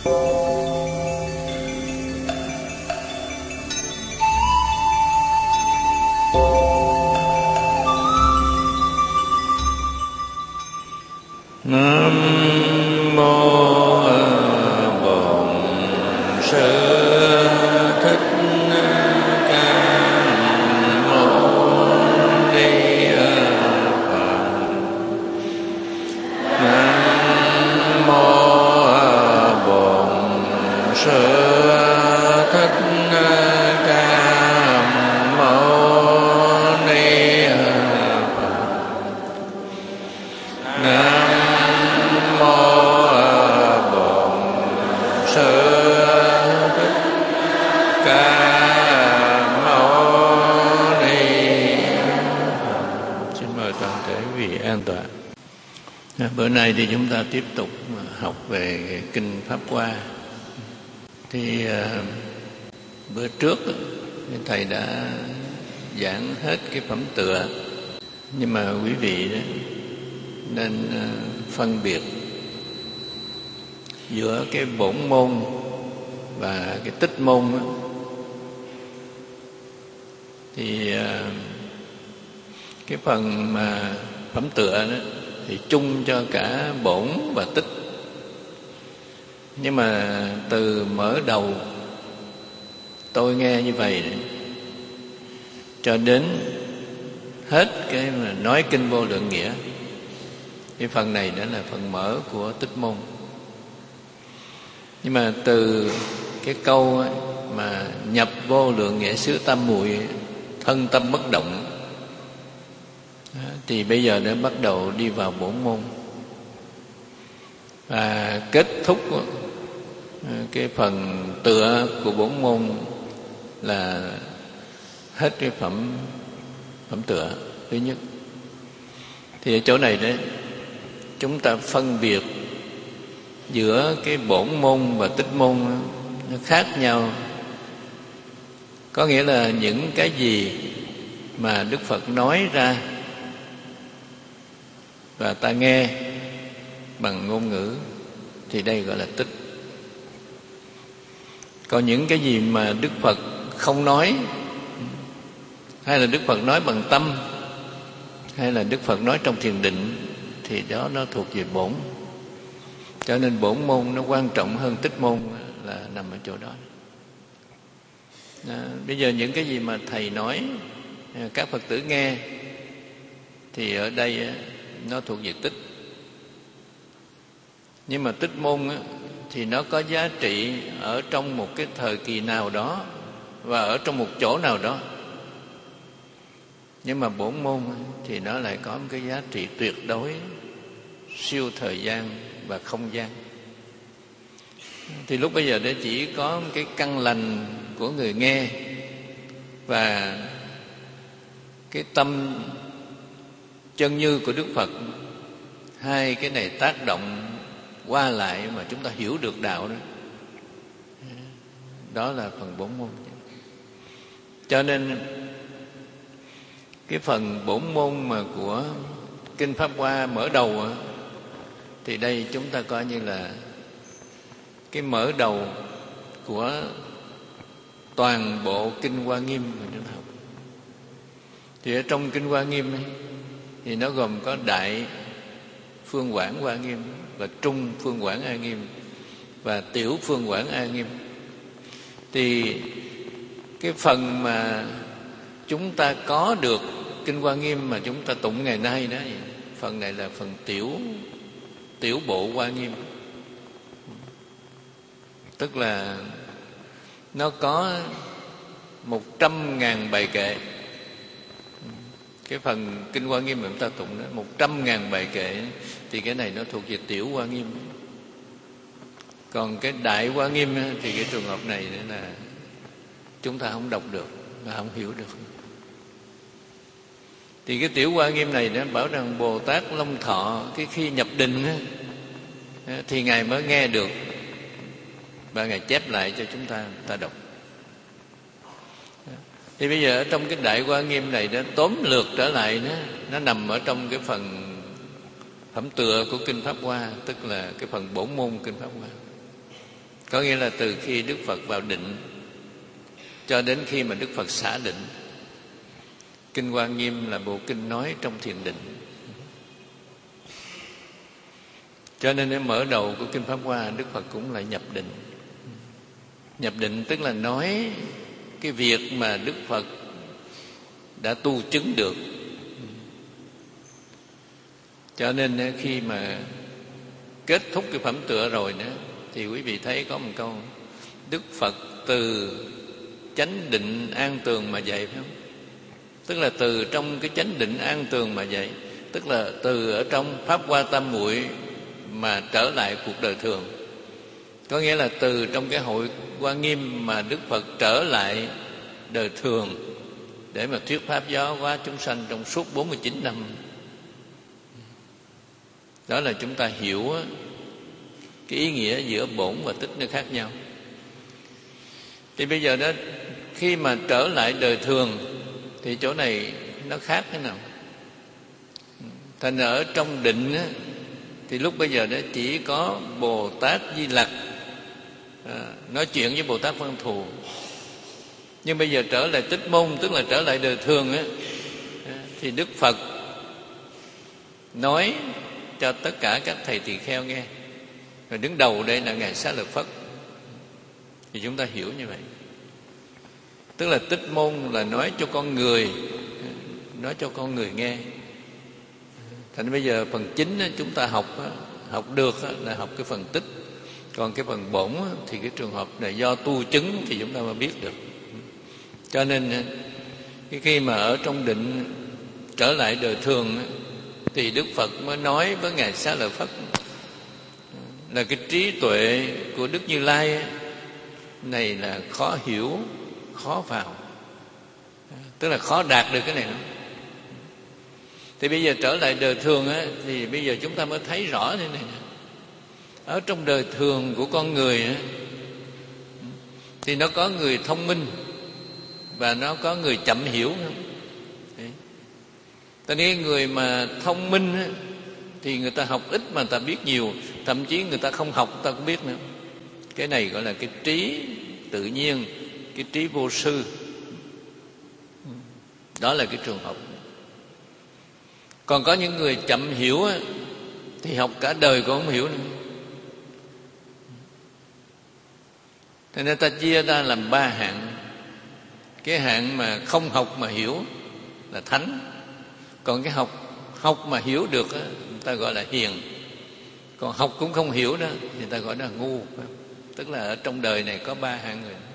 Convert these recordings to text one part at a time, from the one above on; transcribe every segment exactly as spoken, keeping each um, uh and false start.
Nam mô Bổn Sư Thích Ca Mâu Ni Phật. Nam mô Bổn Sư Thích Ca Mâu Ni Phật. Nam an toàn. Bữa nay thì chúng ta tiếp tục học về kinh Pháp Hoa. Thì uh, bữa trước thầy đã giảng hết cái phẩm tựa, nhưng mà quý vị đó, nên uh, phân biệt giữa cái bổn môn và cái tích môn đó. Thì uh, cái phần mà phẩm tựa đó thì chung cho cả bổn và tích, nhưng mà từ mở đầu tôi nghe như vậy cho đến hết cái mà nói kinh Vô Lượng Nghĩa, cái phần này đó là phần mở của tích môn. Nhưng mà từ cái câu ấy, mà nhập vô lượng nghĩa xứ tam muội, thân tâm bất động, thì bây giờ đã bắt đầu đi vào bổn môn. Và kết thúc cái phần tựa của bổn môn là hết cái phẩm phẩm tựa thứ nhất. Thì ở chỗ này đấy, chúng ta phân biệt giữa cái bổn môn và tích môn nó khác nhau. Có nghĩa là những cái gì mà Đức Phật nói ra và ta nghe bằng ngôn ngữ thì đây gọi là tích. Còn những cái gì mà Đức Phật không nói, hay là Đức Phật nói bằng tâm, hay là Đức Phật nói trong thiền định, thì đó nó thuộc về bổn. Cho nên bổn môn nó quan trọng hơn tích môn là nằm ở chỗ đó. À, bây giờ những cái gì mà thầy nói, các Phật tử nghe, thì ở đây nó thuộc về tích. Nhưng mà tích môn á, thì nó có giá trị ở trong một cái thời kỳ nào đó và ở trong một chỗ nào đó. Nhưng mà bổn môn á, thì nó lại có một cái giá trị tuyệt đối, siêu thời gian và không gian. Thì lúc bây giờ để chỉ có một cái căn lành của người nghe và cái tâm chân như của Đức Phật, hai cái này tác động qua lại mà chúng ta hiểu được đạo đó. Đó là phần bổn môn. Cho nên cái phần bổn môn mà của kinh Pháp Hoa mở đầu, thì đây chúng ta coi như là cái mở đầu của toàn bộ kinh Hoa Nghiêm mà chúng ta học. Thì ở trong kinh Hoa Nghiêm ấy, thì nó gồm có đại phương quảng Hoa Nghiêm và trung phương quảng A Nghiêm và tiểu phương quảng A Nghiêm. Thì cái phần mà chúng ta có được kinh Hoa Nghiêm mà chúng ta tụng ngày nay đó, phần này là phần tiểu tiểu bộ Hoa Nghiêm. Tức là nó có một trăm ngàn bài kệ. Cái phần kinh Hoa Nghiêm mà chúng ta tụng đó, một trăm ngàn bài kệ, thì cái này nó thuộc về tiểu Hoa Nghiêm. Còn cái đại Hoa Nghiêm thì cái trường hợp này là chúng ta không đọc được và không hiểu được. Thì cái tiểu Hoa Nghiêm này nó bảo rằng Bồ Tát Long Thọ cái khi nhập định thì Ngài mới nghe được và Ngài chép lại cho chúng ta ta đọc. Thì bây giờ ở trong cái đại Hoa Nghiêm này nó tóm lược trở lại, nó nó nằm ở trong cái phần phẩm tựa của kinh Pháp Hoa, tức là cái phần bổn môn kinh Pháp Hoa. Có nghĩa là từ khi Đức Phật vào định cho đến khi mà Đức Phật xả định. Kinh Hoa Nghiêm là bộ kinh nói trong thiền định. Cho nên đến mở đầu của Kinh Pháp Hoa, Đức Phật cũng lại nhập định. Nhập định tức là nói cái việc mà Đức Phật đã tu chứng được. Cho nên khi mà kết thúc cái phẩm tựa rồi nữa, thì quý vị thấy có một câu: Đức Phật từ chánh định an tường mà dậy, phải không? Tức là từ trong cái chánh định an tường mà dậy, tức là từ ở trong Pháp Hoa Tam Muội mà trở lại cuộc đời thường. Có nghĩa là từ trong cái hội Hoa Nghiêm mà Đức Phật trở lại đời thường để mà thuyết pháp giáo hóa chúng sanh trong suốt bốn mươi chín năm. Đó là chúng ta hiểu cái ý nghĩa giữa bổn và tích nó khác nhau. Thì bây giờ đó, khi mà trở lại đời thường thì chỗ này nó khác thế nào? Thành ở trong định á, thì lúc bây giờ đó chỉ có Bồ Tát Di Lặc à, nói chuyện với Bồ Tát Văn Thù. Nhưng bây giờ trở lại tích môn, tức là trở lại đời thường á, thì Đức Phật nói cho tất cả các thầy tỳ kheo nghe. Rồi đứng đầu đây là Ngài Xá Lợi Phất. Thì chúng ta hiểu như vậy. Tức là tích môn là nói cho con người, nói cho con người nghe. Thành bây giờ phần chính chúng ta học học được là học cái phần tích. Còn cái phần bổn thì cái trường hợp này do tu chứng thì chúng ta mới biết được. Cho nên cái khi mà ở trong định trở lại đời thường thì Đức Phật mới nói với Ngài Xá Lợi Phất là cái trí tuệ của Đức Như Lai này là khó hiểu, khó vào, tức là khó đạt được cái này. Thì bây giờ trở lại đời thường á, thì bây giờ chúng ta mới thấy rõ thế này. Ở trong đời thường của con người á, thì nó có người thông minh và nó có người chậm hiểu. Tại nên người mà thông minh á, thì người ta học ít mà người ta biết nhiều. Thậm chí người ta không học người ta cũng biết nữa. Cái này gọi là cái trí tự nhiên, cái trí vô sư. Đó là cái trường hợp. Còn có những người chậm hiểu á, thì học cả đời cũng không hiểu nữa. Thế nên ta chia ra làm ba hạng. Cái hạng mà không học mà hiểu là thánh. Còn cái học học mà hiểu được á, người ta gọi là hiền. Còn học cũng không hiểu đó thì người ta gọi là ngu. Tức là ở trong đời này có ba hạng người.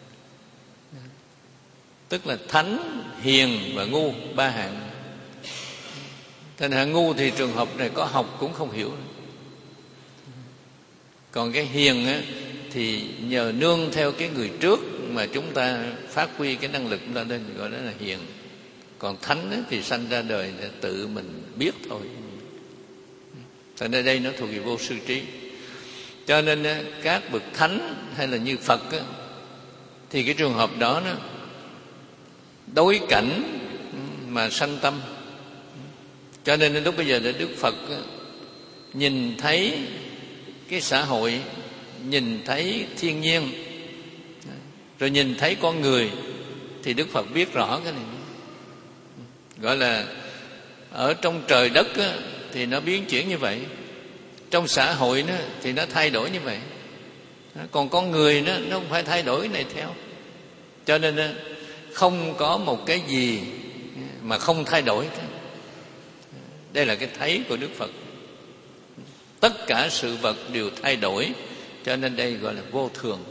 Tức là thánh, hiền và ngu, ba hạng. Thành hạng ngu thì trường hợp này có học cũng không hiểu. Còn cái hiền á, thì nhờ nương theo cái người trước mà chúng ta phát huy cái năng lực chúng ta lên, gọi đó là hiền. Còn thánh á, thì sanh ra đời để tự mình biết thôi. Thành ra đây nó thuộc về vô sư trí. Cho nên á, các bậc thánh hay là như Phật á, thì cái trường hợp đó nó đối cảnh mà sanh tâm. Cho nên lúc bây giờ để Đức Phật á, nhìn thấy cái xã hội, nhìn thấy thiên nhiên, rồi nhìn thấy con người, thì Đức Phật biết rõ cái này. Gọi là ở trong trời đất á, thì nó biến chuyển như vậy. Trong xã hội nó, thì nó thay đổi như vậy. Còn con người nó, nó không phải thay đổi cái này theo. Cho nên không có một cái gì mà không thay đổi. Đây là cái thấy của Đức Phật. Tất cả sự vật đều thay đổi. Cho nên đây gọi là vô thường.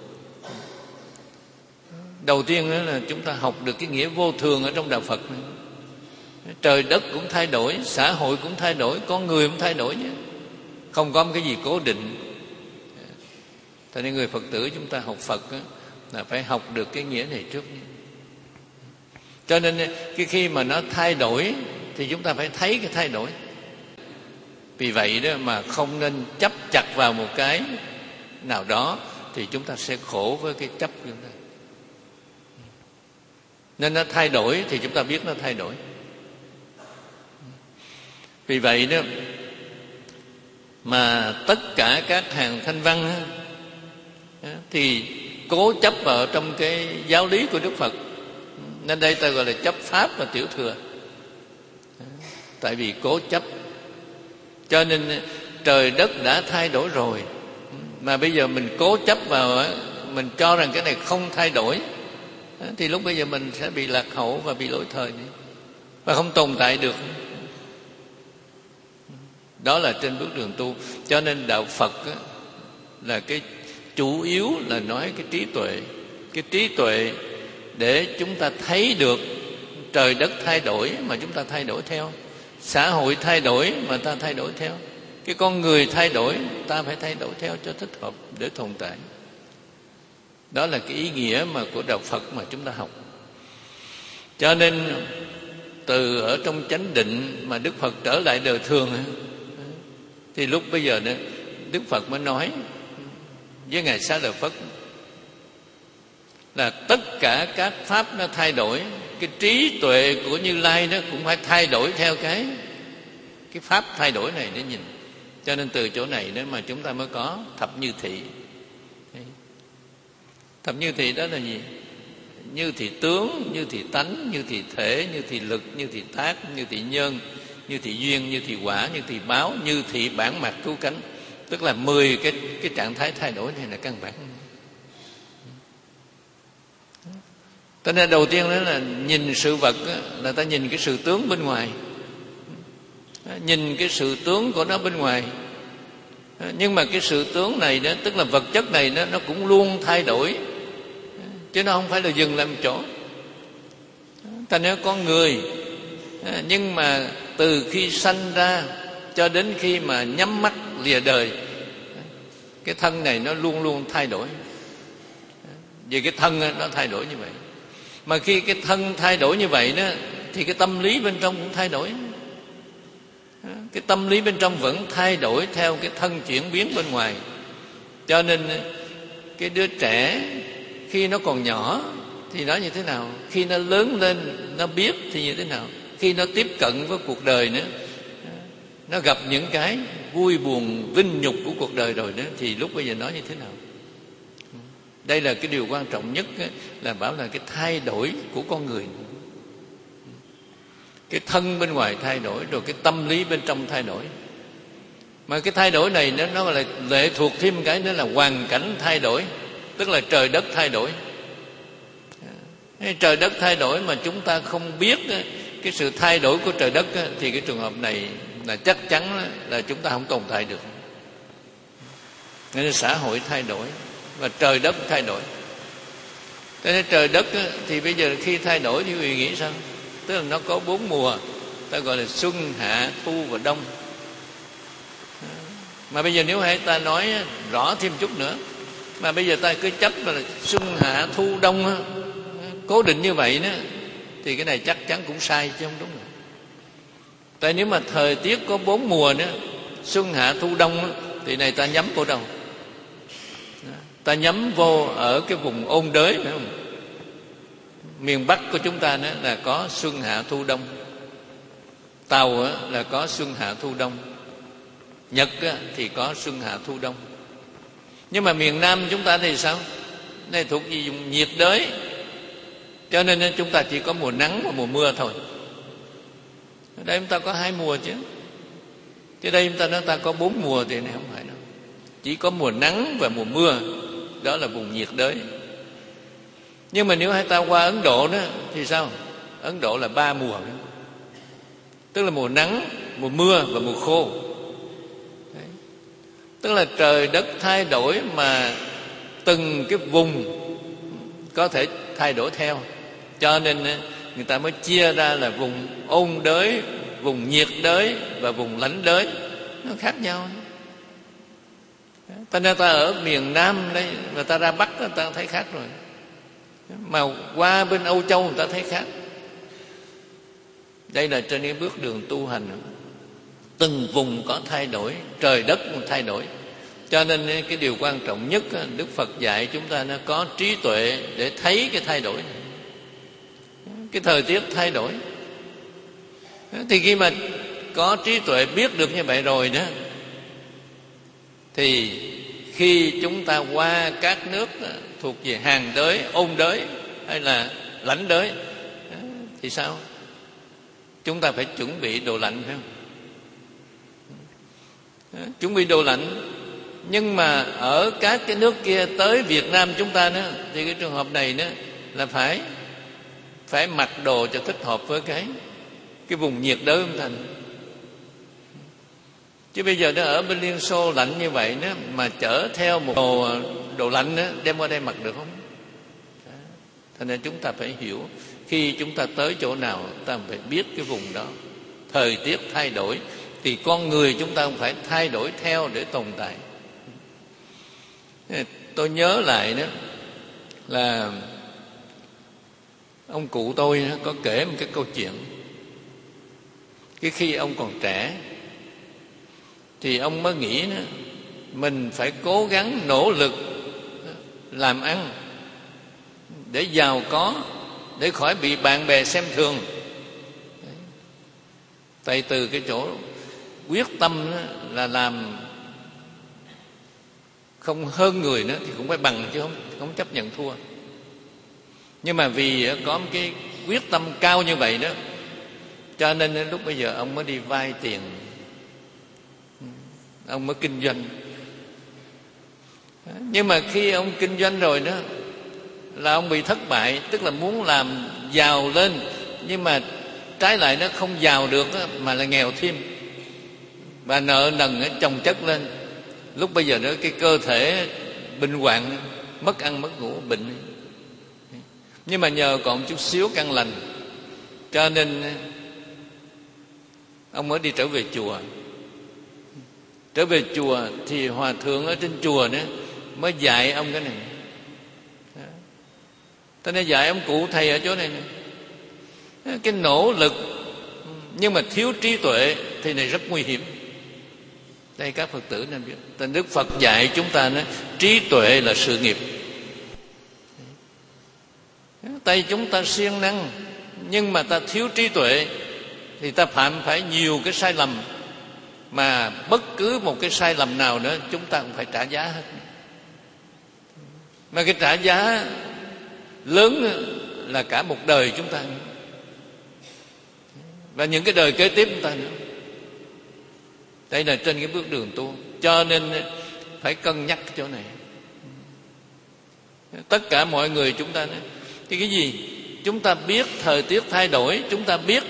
Đầu tiên đó là chúng ta học được cái nghĩa vô thường ở trong đạo Phật này. Trời đất cũng thay đổi, xã hội cũng thay đổi, con người cũng thay đổi nhé. Không có một cái gì cố định. Cho nên người Phật tử chúng ta học Phật đó, là phải học được cái nghĩa này trước. Cho nên cái khi mà nó thay đổi thì chúng ta phải thấy cái thay đổi. Vì vậy đó mà không nên chấp chặt vào một cái nào đó, thì chúng ta sẽ khổ với cái chấp của chúng ta. Nên nó thay đổi thì chúng ta biết nó thay đổi. Vì vậy đó mà tất cả các hàng thanh văn thì cố chấp vào trong cái giáo lý của Đức Phật, nên đây ta gọi là chấp pháp và tiểu thừa. Tại vì cố chấp, cho nên trời đất đã thay đổi rồi, mà bây giờ mình cố chấp vào, mình cho rằng cái này không thay đổi, thì lúc bây giờ mình sẽ bị lạc hậu và bị lỗi thời và không tồn tại được. Đó là trên bước đường tu. Cho nên đạo Phật là cái chủ yếu là nói cái trí tuệ. Cái trí tuệ để chúng ta thấy được trời đất thay đổi mà chúng ta thay đổi theo, xã hội thay đổi mà ta thay đổi theo, cái con người thay đổi ta phải thay đổi theo cho thích hợp để tồn tại. Đó là cái ý nghĩa mà của đạo Phật mà chúng ta học. Cho nên từ ở trong chánh định mà Đức Phật trở lại đời thường, thì lúc bây giờ đó, Đức Phật mới nói với Ngài Xá Lợi Phất là tất cả các pháp nó thay đổi, cái trí tuệ của Như Lai nó cũng phải thay đổi theo cái cái pháp thay đổi này để nhìn. Cho nên từ chỗ này đó mà chúng ta mới có thập như thị. Thập như thị đó là gì? Như thị tướng, như thị tánh, như thị thể, như thị lực, như thị tác, như thị nhân, như thị duyên, như thị quả, như thị báo, như thị bản mặt cứu cánh. Tức là mười cái cái trạng thái thay đổi này là căn bản. Cho nên đầu tiên đó là nhìn sự vật là ta nhìn cái sự tướng bên ngoài, nhìn cái sự tướng của nó bên ngoài. Nhưng mà cái sự tướng này đó, tức là vật chất này đó, nó cũng luôn thay đổi, chứ nó không phải là dừng lại một chỗ. Thành ra con người, nhưng mà từ khi sanh ra cho đến khi mà nhắm mắt lìa đời, cái thân này nó luôn luôn thay đổi. Vì cái thân nó thay đổi như vậy. Mà khi cái thân thay đổi như vậy đó, thì cái tâm lý bên trong cũng thay đổi. Cái tâm lý bên trong vẫn thay đổi theo cái thân chuyển biến bên ngoài. Cho nên cái đứa trẻ khi nó còn nhỏ thì nó như thế nào, khi nó lớn lên nó biết thì như thế nào, khi nó tiếp cận với cuộc đời nữa, nó gặp những cái vui buồn vinh nhục của cuộc đời rồi đó, thì lúc bây giờ nó như thế nào. Đây là cái điều quan trọng nhất, là bảo là cái thay đổi của con người. Cái thân bên ngoài thay đổi, rồi cái tâm lý bên trong thay đổi. Mà cái thay đổi này nó, nó là lệ thuộc thêm cái nữa là hoàn cảnh thay đổi, tức là trời đất thay đổi. Trời đất thay đổi mà chúng ta không biết cái sự thay đổi của trời đất, thì cái trường hợp này là chắc chắn là chúng ta không tồn tại được. Nên xã hội thay đổi và trời đất thay đổi. Cho nên trời đất thì bây giờ khi thay đổi thì quý vị nghĩ sao? Tức là nó có bốn mùa, ta gọi là xuân, hạ, thu và đông. Mà bây giờ nếu hãy ta nói rõ thêm chút nữa, mà bây giờ ta cứ chấp là xuân, hạ, thu, đông cố định như vậy đó, thì cái này chắc chắn cũng sai chứ không đúng rồi. Tại nếu mà thời tiết có bốn mùa nữa, xuân, hạ, thu, đông, thì này ta nhắm vô đâu? Ta nhắm vô ở cái vùng ôn đới, phải không? Miền Bắc của chúng ta nữa là có xuân, hạ, thu, đông. Tàu là có xuân, hạ, thu, đông. Nhật thì có xuân, hạ, thu, đông. Nhưng mà miền Nam chúng ta thì sao? Đây thuộc về vùng nhiệt đới, cho nên chúng ta chỉ có mùa nắng và mùa mưa thôi. Ở đây chúng ta có hai mùa chứ. Chứ đây chúng ta nói ta có bốn mùa thì này không phải đâu. Chỉ có mùa nắng và mùa mưa, đó là vùng nhiệt đới. Nhưng mà nếu hai ta qua Ấn Độ đó thì sao? Ấn Độ là ba mùa đó. Tức là mùa nắng, mùa mưa và mùa khô. Đấy. Tức là trời đất thay đổi mà từng cái vùng có thể thay đổi theo. Cho nên người ta mới chia ra là vùng ôn đới, vùng nhiệt đới và vùng lạnh đới. Nó khác nhau. Ta nên ta ở miền Nam đây, mà ta ra Bắc ta thấy khác rồi. Mà qua bên Âu Châu người ta thấy khác. Đây là trên cái bước đường tu hành, từng vùng có thay đổi, trời đất cũng thay đổi. Cho nên cái điều quan trọng nhất Đức Phật dạy chúng ta nó có trí tuệ để thấy cái thay đổi này. Cái thời tiết thay đổi, thì khi mà có trí tuệ biết được như vậy rồi đó, thì khi chúng ta qua các nước thuộc về hàng đới, ôn đới hay là lãnh đới thì sao? Chúng ta phải chuẩn bị đồ lạnh, phải không? Chuẩn bị đồ lạnh. Nhưng mà ở các cái nước kia tới Việt Nam chúng ta đó, thì cái trường hợp này đó là phải phải mặc đồ cho thích hợp với cái cái vùng nhiệt đới của chúng ta. Chứ bây giờ nó ở bên Liên Xô lạnh như vậy đó, mà chở theo một đồ đồ lạnh đó, đem qua đây mặc được không? Thành nên chúng ta phải hiểu, khi chúng ta tới chỗ nào ta phải biết cái vùng đó. Thời tiết thay đổi thì con người chúng ta cũng phải thay đổi theo để tồn tại. Tôi nhớ lại đó là ông cụ tôi có kể một cái câu chuyện. Cái khi ông còn trẻ thì ông mới nghĩ đó, mình phải cố gắng nỗ lực làm ăn để giàu có, để khỏi bị bạn bè xem thường. Tại từ cái chỗ quyết tâm là làm không hơn người nữa thì cũng phải bằng, chứ không, không chấp nhận thua. Nhưng mà vì có một cái quyết tâm cao như vậy đó, cho nên lúc bây giờ ông mới đi vay tiền, ông mới kinh doanh. Nhưng mà khi ông kinh doanh rồi đó là ông bị thất bại, tức là muốn làm giàu lên nhưng mà trái lại nó không giàu được đó, mà là nghèo thêm, và nợ nần chồng chất lên. Lúc bây giờ đó cái cơ thể bệnh hoạn, mất ăn mất ngủ, bệnh. Nhưng mà nhờ còn chút xíu căn lành, cho nên ông mới đi trở về chùa. Trở về chùa thì hòa thượng ở trên chùa đó mới dạy ông cái này. Cho nên dạy ông cụ thầy ở chỗ này này. Cái nỗ lực nhưng mà thiếu trí tuệ thì này rất nguy hiểm. Đây các Phật tử nên biết. Tên Đức Phật dạy chúng ta nói trí tuệ là sự nghiệp. Tay chúng ta siêng năng nhưng mà ta thiếu trí tuệ thì ta phạm phải nhiều cái sai lầm, mà bất cứ một cái sai lầm nào nữa chúng ta cũng phải trả giá hết. Mà cái trả giá lớn là cả một đời chúng ta, và những cái đời kế tiếp chúng ta nữa. Đây là trên cái bước đường tu. Cho nên phải cân nhắc cái chỗ này. Tất cả mọi người chúng ta nói, thì cái gì? Chúng ta biết thời tiết thay đổi, chúng ta biết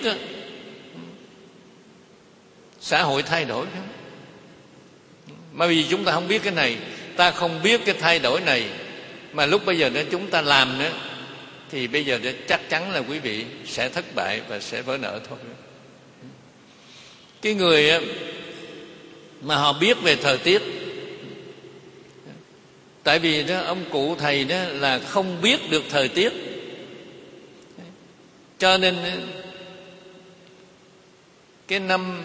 xã hội thay đổi. Mà vì chúng ta không biết cái này, ta không biết cái thay đổi này, mà lúc bây giờ đó chúng ta làm nữa, thì bây giờ đó chắc chắn là quý vị sẽ thất bại và sẽ vỡ nợ thôi. Cái người mà họ biết về thời tiết, tại vì đó ông cụ thầy đó là không biết được thời tiết, cho nên cái năm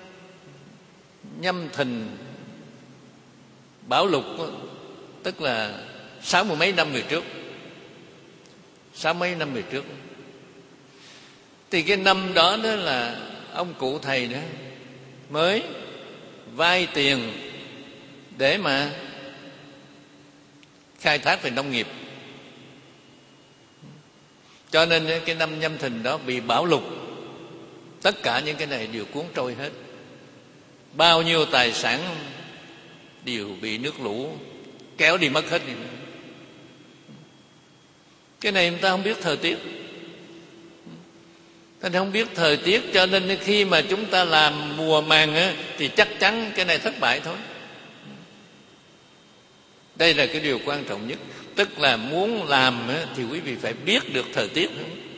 Nhâm Thìn bão lụt, tức là sáu mươi mấy năm về trước, sáu mấy năm về trước, thì cái năm đó đó là ông cụ thầy đó mới vay tiền để mà khai thác về nông nghiệp. Cho nên cái năm Nhâm Thìn đó bị bão lụt, tất cả những cái này đều cuốn trôi hết. Bao nhiêu tài sản đều bị nước lũ kéo đi mất hết. Cái này người ta không biết thời tiết, ta không biết thời tiết, cho nên khi mà chúng ta làm mùa màng á, thì chắc chắn cái này thất bại thôi. Đây là cái điều quan trọng nhất. Tức là muốn làm á, thì quý vị phải biết được thời tiết.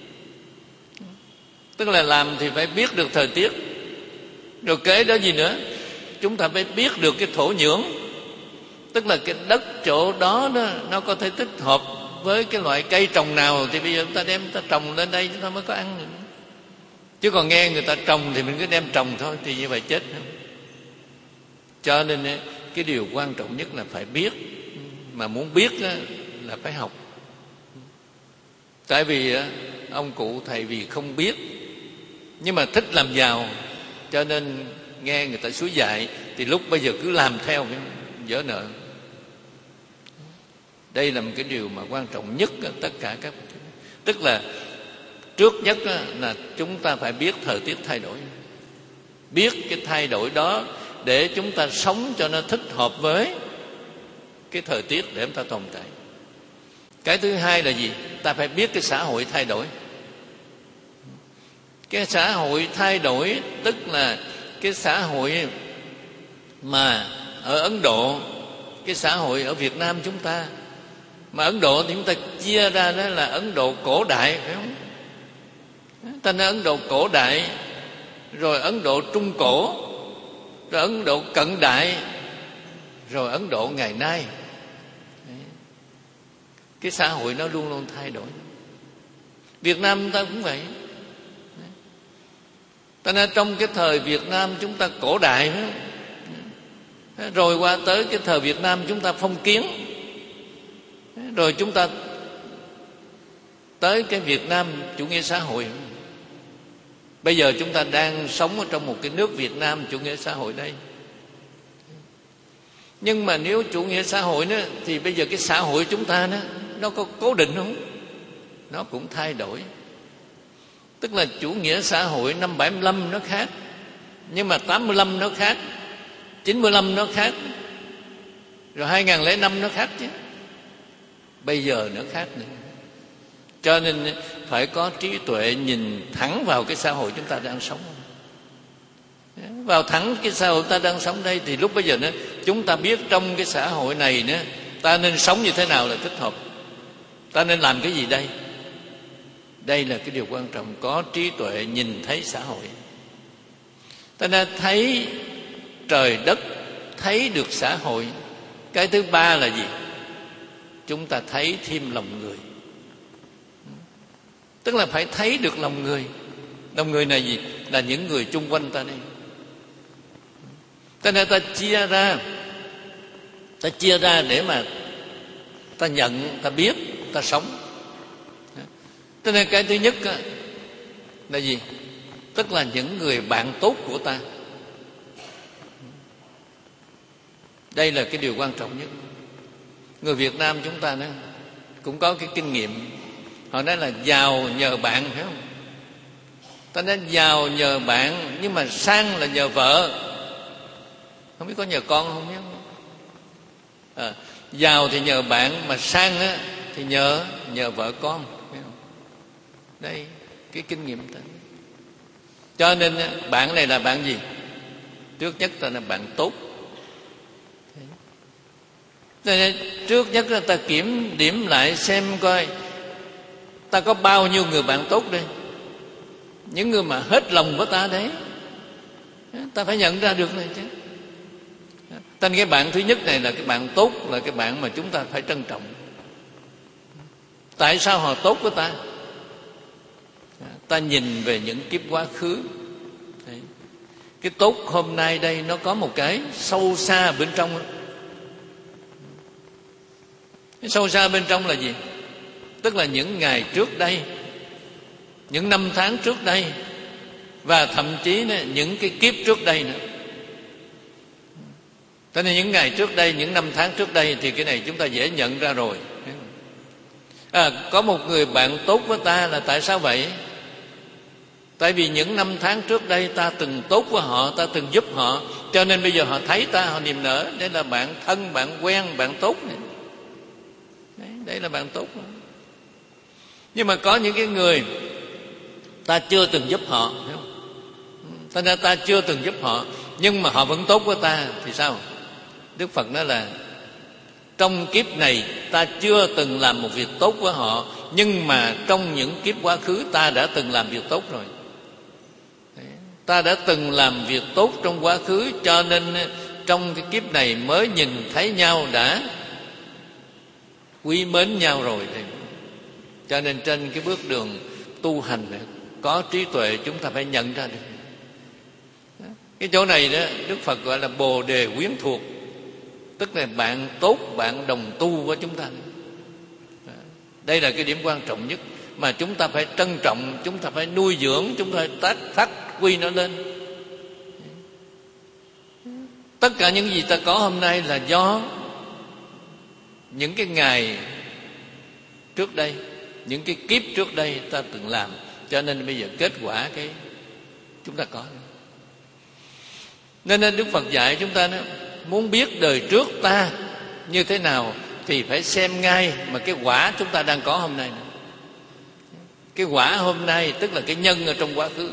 Tức là làm thì phải biết được thời tiết. Rồi kế đó gì nữa? Chúng ta phải biết được cái thổ nhưỡng, tức là cái đất chỗ đó, đó nó có thể thích hợp với cái loại cây trồng nào, thì bây giờ chúng ta đem ta trồng lên đây chúng ta mới có ăn được. Chứ còn nghe người ta trồng thì mình cứ đem trồng thôi, thì như vậy chết. Cho nên cái điều quan trọng nhất là phải biết. Mà muốn biết là phải học. Tại vì ông cụ thầy vì không biết nhưng mà thích làm giàu, cho nên nghe người ta xúi dạy, thì lúc bây giờ cứ làm theo, vỡ nợ. Đây là một cái điều mà quan trọng nhất ở tất cả các. Tức là trước nhất là chúng ta phải biết thời tiết thay đổi, biết cái thay đổi đó để chúng ta sống cho nó thích hợp với cái thời tiết để chúng ta tồn tại. Cái thứ hai là gì? Ta phải biết cái xã hội thay đổi. Cái xã hội thay đổi tức là cái xã hội mà ở Ấn Độ, cái xã hội ở Việt Nam chúng ta. Mà Ấn Độ thì chúng ta chia ra đó là Ấn Độ cổ đại, phải không? Ta nói Ấn Độ cổ đại, rồi Ấn Độ trung cổ, rồi Ấn Độ cận đại, rồi Ấn Độ ngày nay. Cái xã hội nó luôn luôn thay đổi. Việt Nam ta cũng vậy. Ta nói trong cái thời Việt Nam chúng ta cổ đại, phải không? Rồi qua tới cái thời Việt Nam chúng ta phong kiến, rồi chúng ta tới cái Việt Nam chủ nghĩa xã hội. Bây giờ chúng ta đang sống ở trong một cái nước Việt Nam chủ nghĩa xã hội đây. Nhưng mà nếu chủ nghĩa xã hội nữa, thì bây giờ cái xã hội chúng ta đó, nó có cố định không? Nó cũng thay đổi. Tức là chủ nghĩa xã hội năm bảy mươi lăm nó khác, nhưng mà tám mươi lăm nó khác, chín mươi lăm nó khác, rồi hai nghìn lẻ năm nó khác chứ. Bây giờ nó khác nữa. Cho nên phải có trí tuệ nhìn thẳng vào cái xã hội chúng ta đang sống. Vào thẳng cái xã hội ta đang sống đây, thì lúc bây giờ nữa chúng ta biết trong cái xã hội này nữa ta nên sống như thế nào là thích hợp, ta nên làm cái gì đây. Đây là cái điều quan trọng, có trí tuệ nhìn thấy xã hội. Ta nên thấy trời đất, thấy được xã hội. Cái thứ ba là gì? Chúng ta thấy thêm lòng người. Tức là phải thấy được lòng người. Lòng người này gì? Là những người chung quanh ta đây. Cho nên ta chia ra, ta chia ra để mà ta nhận, ta biết, ta sống. Cho nên cái thứ nhất là gì? Tức là những người bạn tốt của ta. Đây là cái điều quan trọng nhất. Người Việt Nam chúng ta đó cũng có cái kinh nghiệm. Họ nói là giàu nhờ bạn, phải không? Ta nói giàu nhờ bạn, nhưng mà sang là nhờ vợ. Không biết có nhờ con không biết. À, giàu thì nhờ bạn, mà sang á, thì nhờ nhờ vợ con, phải không? Đây, cái kinh nghiệm ta. Cho nên bạn này là bạn gì? Trước nhất ta là bạn tốt. Nên trước nhất là ta kiểm điểm lại xem coi ta có bao nhiêu người bạn tốt đây. Những người mà hết lòng với ta đấy, ta phải nhận ra được này chứ. Tên cái bạn thứ nhất này là cái bạn tốt, là cái bạn mà chúng ta phải trân trọng. Tại sao họ tốt với ta? Ta nhìn về những kiếp quá khứ. Đấy. Cái tốt hôm nay đây nó có một cái sâu xa bên trong. Cái sâu xa bên trong là gì? Tức là những ngày trước đây, những năm tháng trước đây, và thậm chí những cái kiếp trước đây nữa. Cho nên những ngày trước đây, những năm tháng trước đây thì cái này chúng ta dễ nhận ra rồi. À, có một người bạn tốt với ta là tại sao vậy? Tại vì những năm tháng trước đây ta từng tốt với họ, ta từng giúp họ, cho nên bây giờ họ thấy ta, họ niềm nở. Đây là bạn thân, bạn quen, bạn tốt này. Đấy, đây là bạn tốt. Nhưng mà có những cái người ta chưa từng giúp họ, hiểu không? Ta nên ta chưa từng giúp họ, nhưng mà họ vẫn tốt với ta thì sao? Đức Phật nói là trong kiếp này ta chưa từng làm một việc tốt với họ, nhưng mà trong những kiếp quá khứ ta đã từng làm việc tốt rồi. Đấy. Ta đã từng làm việc tốt trong quá khứ, cho nên trong cái kiếp này mới nhìn thấy nhau đã quý mến nhau rồi. Cho nên trên cái bước đường tu hành này, có trí tuệ chúng ta phải nhận ra được. Cái chỗ này đó Đức Phật gọi là bồ đề quyến thuộc, tức là bạn tốt, bạn đồng tu với chúng ta. Đây là cái điểm quan trọng nhất mà chúng ta phải trân trọng, chúng ta phải nuôi dưỡng, chúng ta phải tác, phát huy nó lên. Tất cả những gì ta có hôm nay là do những cái ngày trước đây, những cái kiếp trước đây ta từng làm, cho nên bây giờ kết quả cái chúng ta có. Nên nên Đức Phật dạy chúng ta đó, muốn biết đời trước ta như thế nào thì phải xem ngay mà cái quả chúng ta đang có hôm nay. Cái quả hôm nay tức là cái nhân ở trong quá khứ.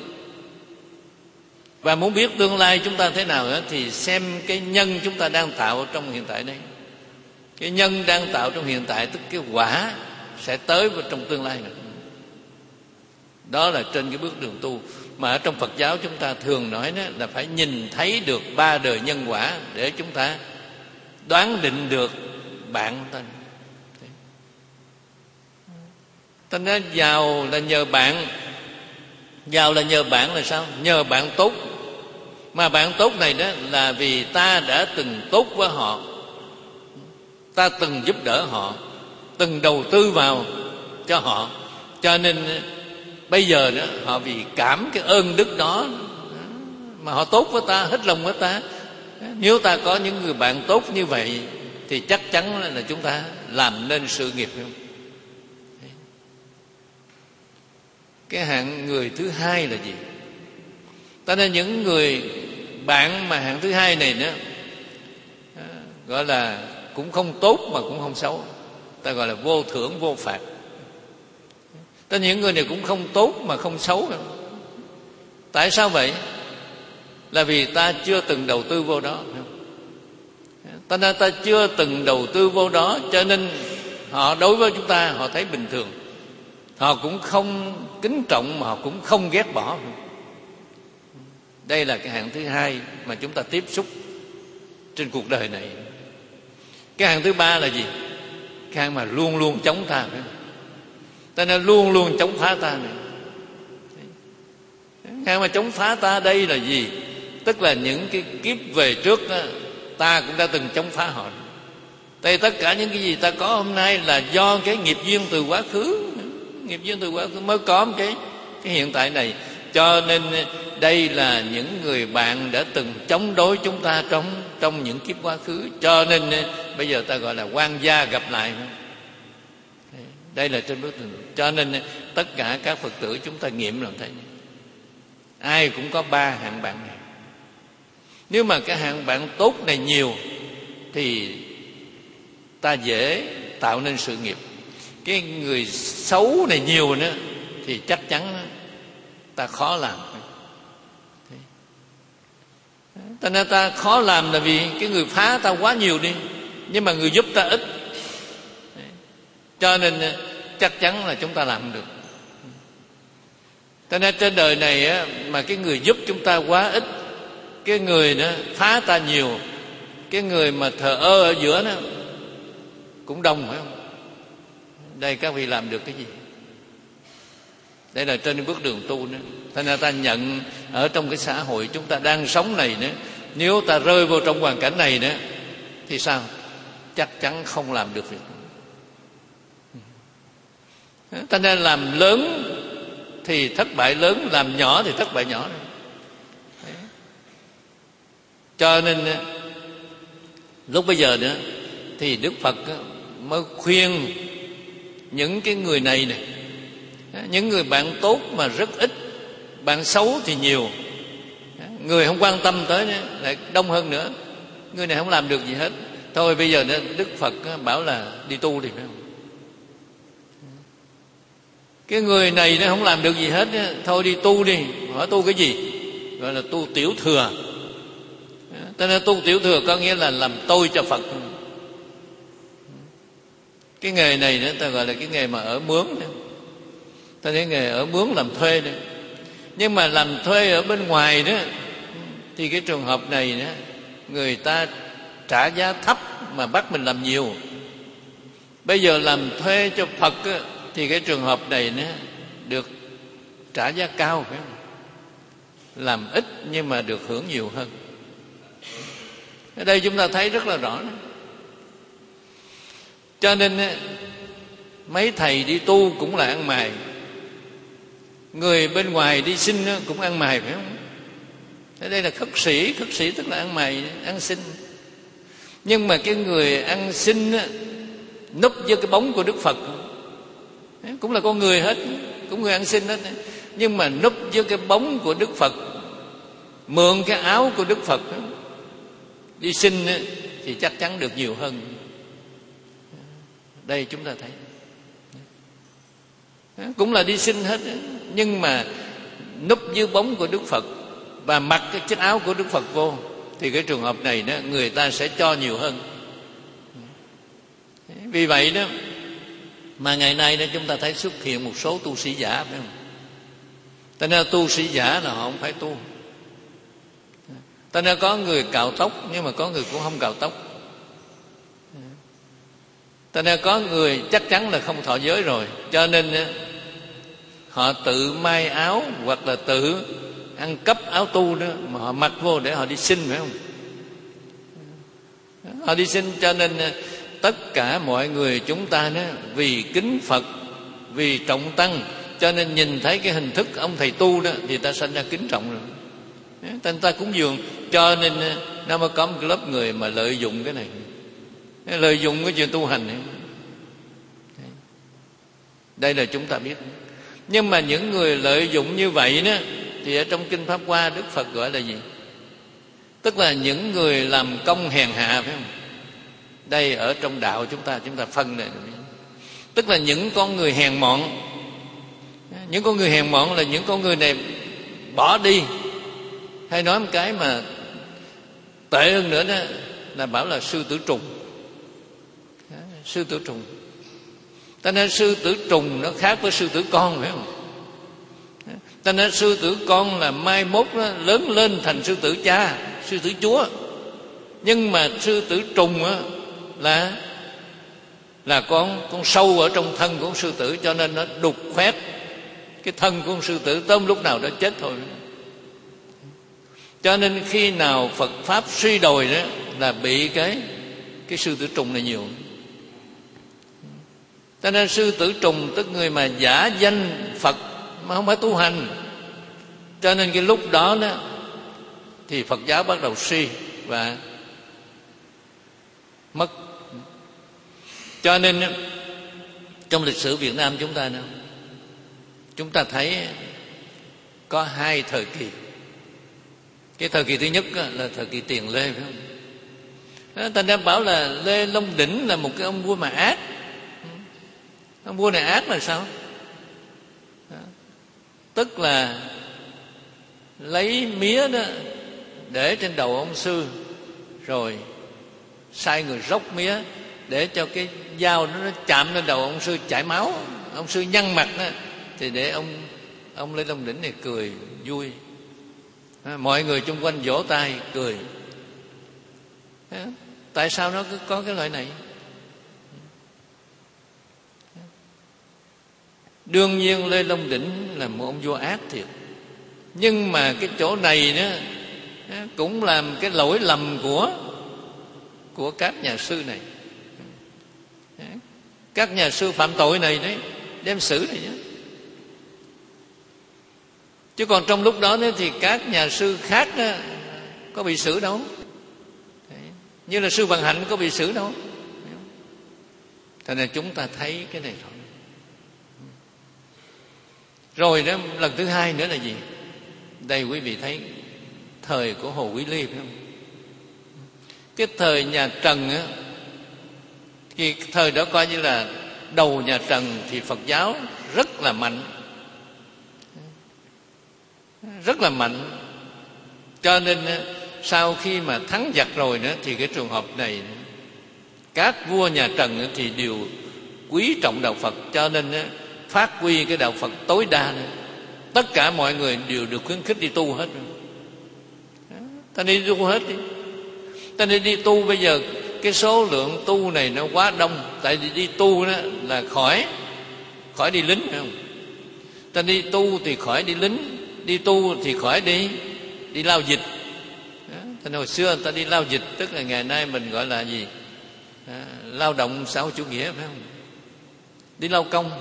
Và muốn biết tương lai chúng ta thế nào đó, thì xem cái nhân chúng ta đang tạo trong hiện tại đây. Cái nhân đang tạo trong hiện tại tức cái quả sẽ tới vào trong tương lai này. Đó là trên cái bước đường tu. Mà ở trong Phật giáo chúng ta thường nói đó là phải nhìn thấy được ba đời nhân quả để chúng ta đoán định được bạn ta. Ta nói giàu là nhờ bạn. Giàu là nhờ bạn là sao? Nhờ bạn tốt. Mà bạn tốt này đó là vì ta đã từng tốt với họ, ta từng giúp đỡ họ, từng đầu tư vào cho họ, cho nên bây giờ đó họ vì cảm cái ơn đức đó mà họ tốt với ta, hết lòng với ta. Nếu ta có những người bạn tốt như vậy thì chắc chắn là chúng ta làm nên sự nghiệp. Cái hạng người thứ hai là gì? Ta nên những người bạn mà hạng thứ hai này nữa gọi là cũng không tốt mà cũng không xấu, ta gọi là vô thưởng vô phạt. Ta những người này cũng không tốt mà không xấu. Tại sao vậy? Là vì ta chưa từng đầu tư vô đó. Ta nên ta chưa từng đầu tư vô đó, cho nên họ đối với chúng ta họ thấy bình thường. Họ cũng không kính trọng mà họ cũng không ghét bỏ. Đây là cái hạng thứ hai mà chúng ta tiếp xúc trên cuộc đời này. Cái hạng thứ ba là gì? Cái hạng mà luôn luôn chống ta. Ta nên luôn luôn chống phá ta này. Cái mà chống phá ta đây là gì? Tức là những cái kiếp về trước đó, ta cũng đã từng chống phá họ. Tại tất cả những cái gì ta có hôm nay là do cái nghiệp duyên từ quá khứ. Nghiệp duyên từ quá khứ mới có cái, cái hiện tại này. Cho nên đây là những người bạn đã từng chống đối chúng ta trong, trong những kiếp quá khứ. Cho nên bây giờ ta gọi là oan gia gặp lại. Đây là trên bước đường. Cho nên tất cả các Phật tử chúng ta nghiệm làm thế này. Ai cũng có ba hạng bạn này. Nếu mà cái hạng bạn tốt này nhiều thì ta dễ tạo nên sự nghiệp. Cái người xấu này nhiều nữa thì chắc chắn ta khó làm. Ta nên ta khó làm là vì cái người phá ta quá nhiều đi, nhưng mà người giúp ta ít. Cho nên chắc chắn là chúng ta làm không được. Cho nên trên đời này á, mà cái người giúp chúng ta quá ít, cái người đó phá ta nhiều, cái người mà thờ ơ ở giữa đó cũng đông, phải không? Đây các vị làm được cái gì? Đây là trên bước đường tu nữa. Thế nên ta nhận ở trong cái xã hội chúng ta đang sống này nữa, nếu ta rơi vô trong hoàn cảnh này nữa thì sao? Chắc chắn không làm được việc. Ta nên làm lớn thì thất bại lớn, làm nhỏ thì thất bại nhỏ. Cho nên lúc bây giờ nữa thì Đức Phật mới khuyên những cái người này này, những người bạn tốt mà rất ít, bạn xấu thì nhiều, người không quan tâm tới nữa lại đông hơn nữa. Người này không làm được gì hết. Thôi bây giờ nữa Đức Phật bảo là đi tu thì phải không? Cái người này nó không làm được gì hết, thôi đi tu đi. Hỏi tu cái gì? Gọi là tu tiểu thừa. Cho nên tu tiểu thừa có nghĩa là làm tôi cho Phật. Cái nghề này nữa ta gọi là cái nghề mà ở mướn. Ta thấy nghề ở mướn làm thuê nữa. Nhưng mà làm thuê ở bên ngoài đó thì cái trường hợp này đó, người ta trả giá thấp mà bắt mình làm nhiều. Bây giờ làm thuê cho Phật đó, thì cái trường hợp này nó được trả giá cao, phải không? Làm ít nhưng mà được hưởng nhiều hơn. Ở đây chúng ta thấy rất là rõ đó. Cho nên mấy thầy đi tu cũng là ăn mày, người bên ngoài đi xin cũng ăn mày, phải không? Ở đây là khất sĩ. Khất sĩ tức là ăn mày, ăn xin. Nhưng mà cái người ăn xin núp với cái bóng của Đức Phật, cũng là con người hết, cũng người ăn xin hết, nhưng mà núp với cái bóng của Đức Phật, mượn cái áo của Đức Phật đi xin thì chắc chắn được nhiều hơn. Đây chúng ta thấy cũng là đi xin hết, nhưng mà núp dưới bóng của Đức Phật và mặc cái chiếc áo của Đức Phật vô, thì cái trường hợp này đó người ta sẽ cho nhiều hơn. Vì vậy đó mà ngày nay đó chúng ta thấy xuất hiện một số tu sĩ giả, phải không? Cho nên tu sĩ giả là họ không phải tu. Cho nên có người cạo tóc, nhưng mà có người cũng không cạo tóc. Cho nên có người chắc chắn là không thọ giới rồi, cho nên họ tự may áo hoặc là tự ăn cắp áo tu đó mà họ mặc vô để họ đi xin, phải không? Họ đi xin. Cho nên tất cả mọi người chúng ta đó, vì kính Phật, vì trọng tăng, cho nên nhìn thấy cái hình thức ông thầy tu đó thì ta sanh ra kính trọng rồi, ta, ta cúng dường. Cho nên nó mới có một cái lớp người mà lợi dụng cái này, lợi dụng cái chuyện tu hành này. Đây là chúng ta biết. Nhưng mà những người lợi dụng như vậy đó thì ở trong Kinh Pháp Hoa Đức Phật gọi là gì? Tức là những người làm công hèn hạ, phải không? Đây ở trong đạo chúng ta chúng ta phân này, tức là những con người hèn mọn. Những con người hèn mọn là những con người này bỏ đi, hay nói một cái mà tệ hơn nữa đó là bảo là sư tử trùng. Sư tử trùng. Ta nói sư tử trùng nó khác với sư tử con, phải không? Ta nói sư tử con là mai mốt nó lớn lên thành sư tử cha, sư tử chúa. Nhưng mà sư tử trùng á là là con con sâu ở trong thân của con sư tử, cho nên nó đục khoét cái thân của con sư tử, tóm lúc nào đó chết thôi. Cho nên khi nào Phật pháp suy đồi đó là bị cái cái sư tử trùng này nhiều. Cho nên sư tử trùng tức người mà giả danh Phật mà không phải tu hành. Cho nên cái lúc đó đó thì Phật giáo bắt đầu suy và mất. Cho nên trong lịch sử Việt Nam chúng ta nữa, chúng ta thấy có hai thời kỳ. Cái thời kỳ thứ nhất là thời kỳ tiền Lê, phải không? Ta đã bảo là Lê Long Đỉnh là một cái ông vua mà ác. Ông vua này ác là sao? Tức là lấy mía đó để trên đầu ông sư, rồi sai người róc mía để cho cái dao nó, nó chạm lên đầu ông sư chảy máu, ông sư nhăn mặt đó, thì để ông ông Lê Long Đỉnh này cười vui, mọi người chung quanh vỗ tay cười. Tại sao nó cứ có cái loại này? Đương nhiên Lê Long Đỉnh là một ông vua ác thiệt, nhưng mà cái chỗ này đó cũng làm cái lỗi lầm của của các nhà sư này. Các nhà sư phạm tội này đấy, đem xử này nhé. Chứ còn trong lúc đó thì các nhà sư khác đó, có bị xử đâu. Như là sư Bằng Hạnh có bị xử đâu. Thành ra chúng ta thấy cái này thôi. Rồi đó, lần thứ hai nữa là gì? Đây quý vị thấy thời của Hồ Quý Ly, phải không? Cái thời nhà Trần á, thì thời đó coi như là đầu nhà Trần thì Phật giáo rất là mạnh, rất là mạnh. Cho nên sau khi mà thắng giặc rồi nữa thì cái trường hợp này các vua nhà Trần thì đều quý trọng đạo Phật, cho nên phát huy cái đạo Phật tối đa nữa. Tất cả mọi người đều được khuyến khích đi tu hết. Ta đi tu hết đi. Ta đi đi tu bây giờ cái số lượng tu này nó quá đông. Tại vì đi tu đó là khỏi khỏi đi lính, phải không? Ta đi tu thì khỏi đi lính, đi tu thì khỏi đi đi lao dịch. Thành hồi xưa ta đi lao dịch, tức là ngày nay mình gọi là gì? À, lao động xã hội chủ nghĩa, phải không? Đi lao công.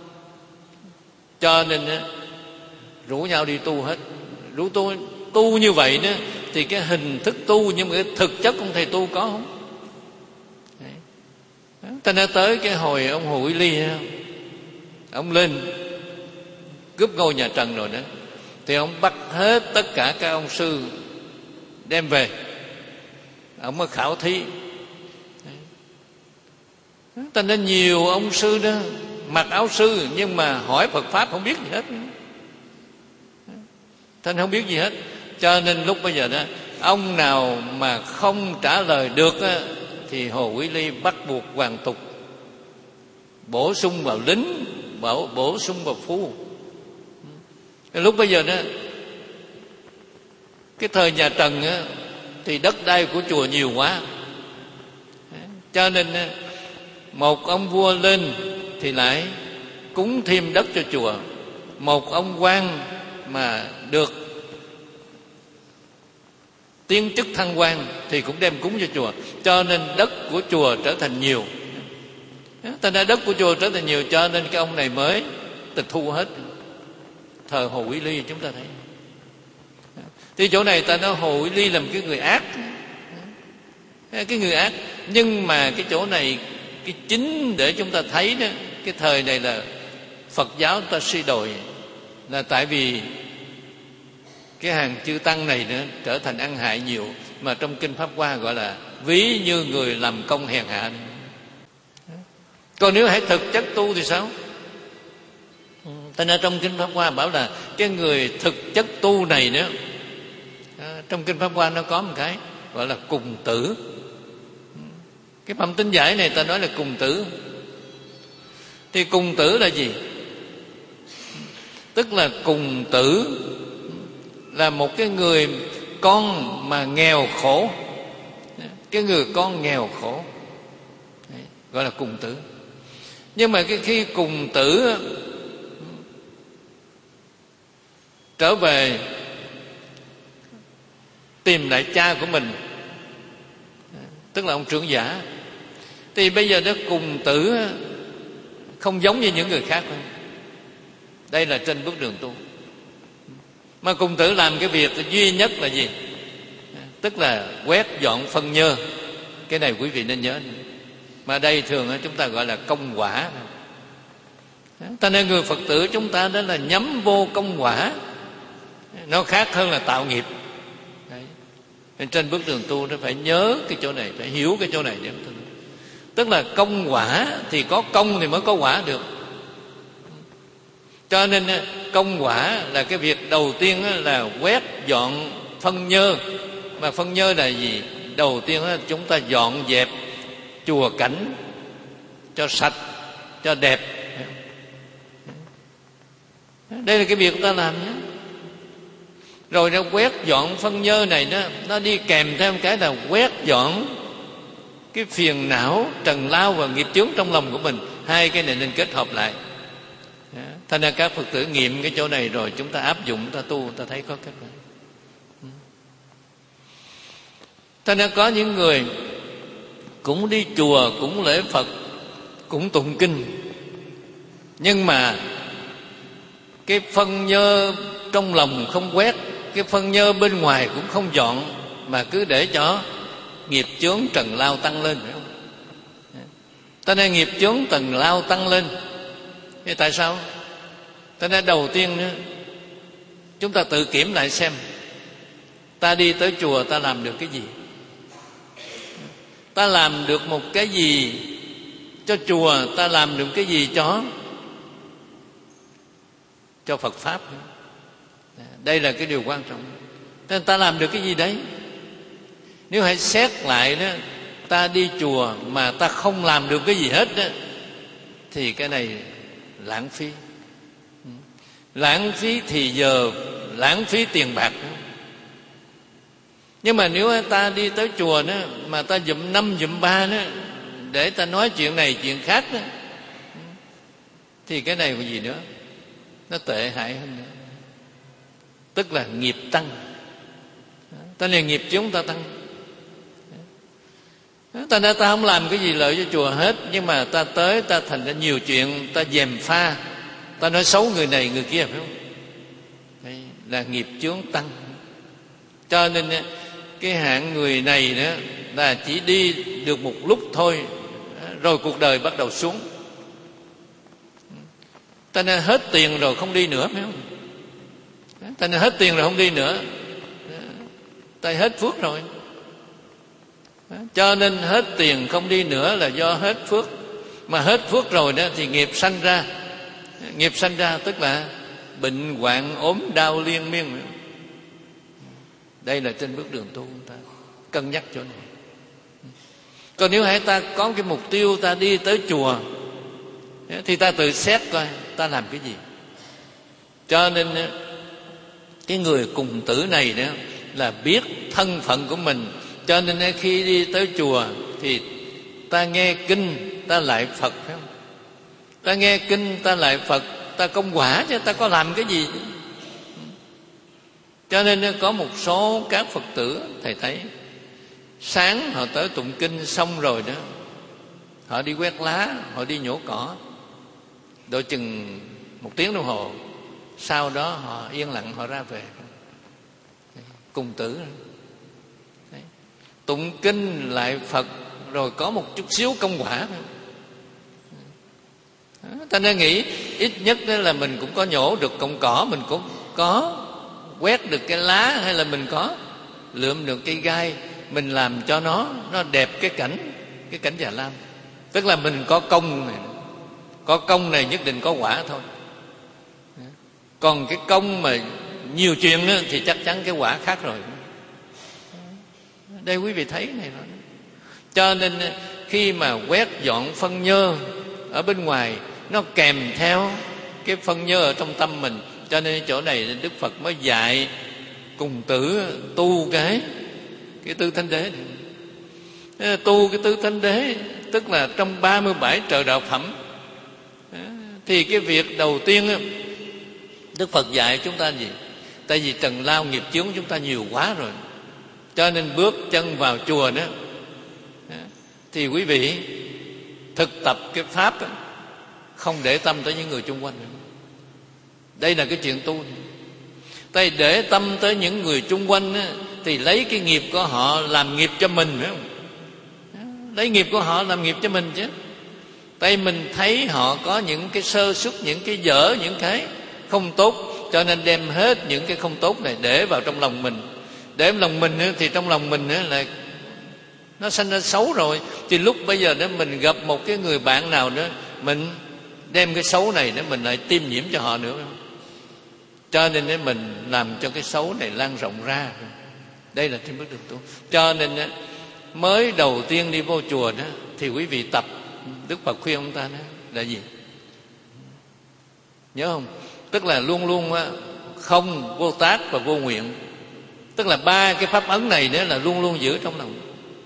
Cho nên rủ nhau đi tu hết. Rủ tu tu như vậy đó thì cái hình thức tu, nhưng mà cái thực chất ông thầy tu có không? Đấy. Ta đã tới cái hồi ông Hồ Quý Ly, ông lên cướp ngôi nhà Trần rồi đó, thì ông bắt hết tất cả các ông sư đem về, ông mới khảo thí. Ta nên nhiều ông sư đó mặc áo sư nhưng mà hỏi Phật pháp không biết gì hết,ท่านkhông biết gì hết. Cho nên lúc bây giờ đó, ông nào mà không trả lời được á, thì Hồ Quý Ly bắt buộc hoàn tục bổ sung vào lính, bổ, bổ sung vào phu. Lúc bây giờ đó, cái thời nhà Trần á, thì đất đai của chùa nhiều quá, cho nên một ông vua lên thì lại cúng thêm đất cho chùa, một ông quan mà được tiến chức thăng quan thì cũng đem cúng cho chùa, cho nên đất của chùa trở thành nhiều. Thành ra đất của chùa trở thành nhiều, cho nên cái ông này mới tịch thu hết. Thời Hồ Quý Ly chúng ta thấy, thì chỗ này ta nói Hồ Quý Ly là một cái người ác, cái người ác. Nhưng mà cái chỗ này, cái chính để chúng ta thấy đó, cái thời này là Phật giáo ta suy đồi, là tại vì cái hàng chư tăng này nữa trở thành ăn hại nhiều, mà trong kinh Pháp Hoa gọi là ví như người làm công hèn hạ. Còn nếu hãy thực chất tu thì sao? Thành ra trong kinh Pháp Hoa bảo là cái người thực chất tu này nữa, trong kinh Pháp Hoa nó có một cái gọi là cùng tử. Cái phẩm tính giải này ta nói là cùng tử. Thì cùng tử là gì? Tức là cùng tử là một cái người con mà nghèo khổ, cái người con nghèo khổ gọi là cùng tử. Nhưng mà cái khi cùng tử trở về tìm lại cha của mình, tức là ông trưởng giả, thì bây giờ đó cùng tử không giống như những người khác. Đây là trên bước đường tu. Mà cùng tử làm cái việc duy nhất là gì? Tức là quét dọn phân nhơ. Cái này quý vị nên nhớ. Mà đây thường chúng ta gọi là công quả. Ta nên người Phật tử chúng ta đó là nhắm vô công quả, nó khác hơn là tạo nghiệp. Đấy. Trên bước đường tu nó phải nhớ cái chỗ này, phải hiểu cái chỗ này. Tức là công quả thì có công thì mới có quả được. Cho nên công quả là cái việc đầu tiên là quét dọn phân nhơ. Mà phân nhơ là gì? Đầu tiên là chúng ta dọn dẹp chùa cảnh cho sạch, cho đẹp. Đây là cái việc ta làm nhé. Rồi nó quét dọn phân nhơ này đó, nó đi kèm theo cái là quét dọn cái phiền não, trần lao và nghiệp chướng trong lòng của mình. Hai cái này nên kết hợp lại. Thành ra các Phật tử nghiệm cái chỗ này rồi chúng ta áp dụng, ta tu, ta thấy có kết quả. Thành ra có những người cũng đi chùa, cũng lễ Phật, cũng tụng kinh, nhưng mà cái phân nhơ trong lòng không quét, cái phân nhơ bên ngoài cũng không dọn, mà cứ để cho nghiệp chướng trần lao tăng lên, phải không? Ta nên nghiệp chướng trần lao tăng lên. Thế tại sao? Ta nên đầu tiên nữa, chúng ta tự kiểm lại xem, ta đi tới chùa ta làm được cái gì? Ta làm được một cái gì cho chùa? Ta làm được cái gì cho cho Phật Pháp? Đây là cái điều quan trọng. Nên ta làm được cái gì đấy? Nếu hãy xét lại đó, ta đi chùa mà ta không làm được cái gì hết đó, thì cái này lãng phí. Lãng phí thì giờ, lãng phí tiền bạc. Nhưng mà nếu ta đi tới chùa đó, mà ta dụm năm dụm ba đó, để ta nói chuyện này chuyện khác đó, thì cái này là gì nữa? Nó tệ hại hơn nữa. Tức là nghiệp tăng. Ta này nghiệp chúng ta tăng. Ta đã ta không làm cái gì lợi cho chùa hết, nhưng mà ta tới ta thành ra nhiều chuyện, ta dèm pha, ta nói xấu người này người kia, phải không? Đây là nghiệp chướng tăng. Cho nên cái hạng người này đó là chỉ đi được một lúc thôi, rồi cuộc đời bắt đầu xuống. Ta nên hết tiền rồi không đi nữa, phải không? Ta nên hết tiền rồi không đi nữa, ta hết phước rồi. Cho nên hết tiền không đi nữa là do hết phước. Mà hết phước rồi đó thì nghiệp sanh ra. Nghiệp sanh ra tức là bệnh hoạn ốm đau liên miên. Đây là trên bước đường tu chúng ta cân nhắc chỗ này. Còn nếu hãy ta có cái mục tiêu ta đi tới chùa thì ta tự xét coi ta làm cái gì. Cho nên cái người cùng tử này đó là biết thân phận của mình. Cho nên khi đi tới chùa thì ta nghe kinh ta lại Phật, phải không? Ta nghe kinh ta lại Phật, ta công quả chứ ta có làm cái gì. Cho nên có một số các Phật tử thầy thấy sáng họ tới tụng kinh xong rồi đó, họ đi quét lá, họ đi nhổ cỏ, độ chừng một tiếng đồng hồ, sau đó họ yên lặng họ ra về. Cùng tử đấy. Tụng kinh lại Phật rồi có một chút xíu công quả. Ta nên nghĩ ít nhất đó là mình cũng có nhổ được cọng cỏ, mình cũng có quét được cái lá, hay là mình có lượm được cây gai, mình làm cho nó nó đẹp cái cảnh cái cảnh Già Lam. Tức là mình có công này, có công này nhất định có quả thôi. Còn cái công mà nhiều chuyện đó, thì chắc chắn cái quả khác rồi. Đây quý vị thấy này đó. Cho nên khi mà quét dọn phân nhơ ở bên ngoài, nó kèm theo cái phân nhơ ở trong tâm mình. Cho nên chỗ này Đức Phật mới dạy cùng tử tu cái cái tứ thánh đế này. Tu cái tứ thánh đế tức là trong ba mươi bảy trợ đạo phẩm. Thì cái việc đầu tiên Đức Phật dạy chúng ta gì? Tại vì trần lao nghiệp chướng chúng ta nhiều quá rồi, cho nên bước chân vào chùa đó thì quý vị thực tập cái pháp đó, không để tâm tới những người chung quanh. Đây là cái chuyện tu. Tại để tâm tới những người chung quanh đó, thì lấy cái nghiệp của họ làm nghiệp cho mình, phải không? Lấy nghiệp của họ làm nghiệp cho mình chứ. Tại mình thấy họ có những cái sơ suất, những cái dở, những cái không tốt, cho nên đem hết những cái không tốt này để vào trong lòng mình. Để vào lòng mình thì trong lòng mình là nó sanh ra xấu rồi. Thì lúc bây giờ đó mình gặp một cái người bạn nào đó, mình đem cái xấu này đó mình lại tiêm nhiễm cho họ nữa. Cho nên mình làm cho cái xấu này lan rộng ra. Đây là trên bước đường tu. Cho nên mới đầu tiên đi vô chùa đó thì quý vị tập. Đức Phật khuyên ông ta đó là gì? Nhớ không? Tức là luôn luôn không, vô tác và vô nguyện. Tức là ba cái pháp ấn này nữa là luôn luôn giữ trong lòng.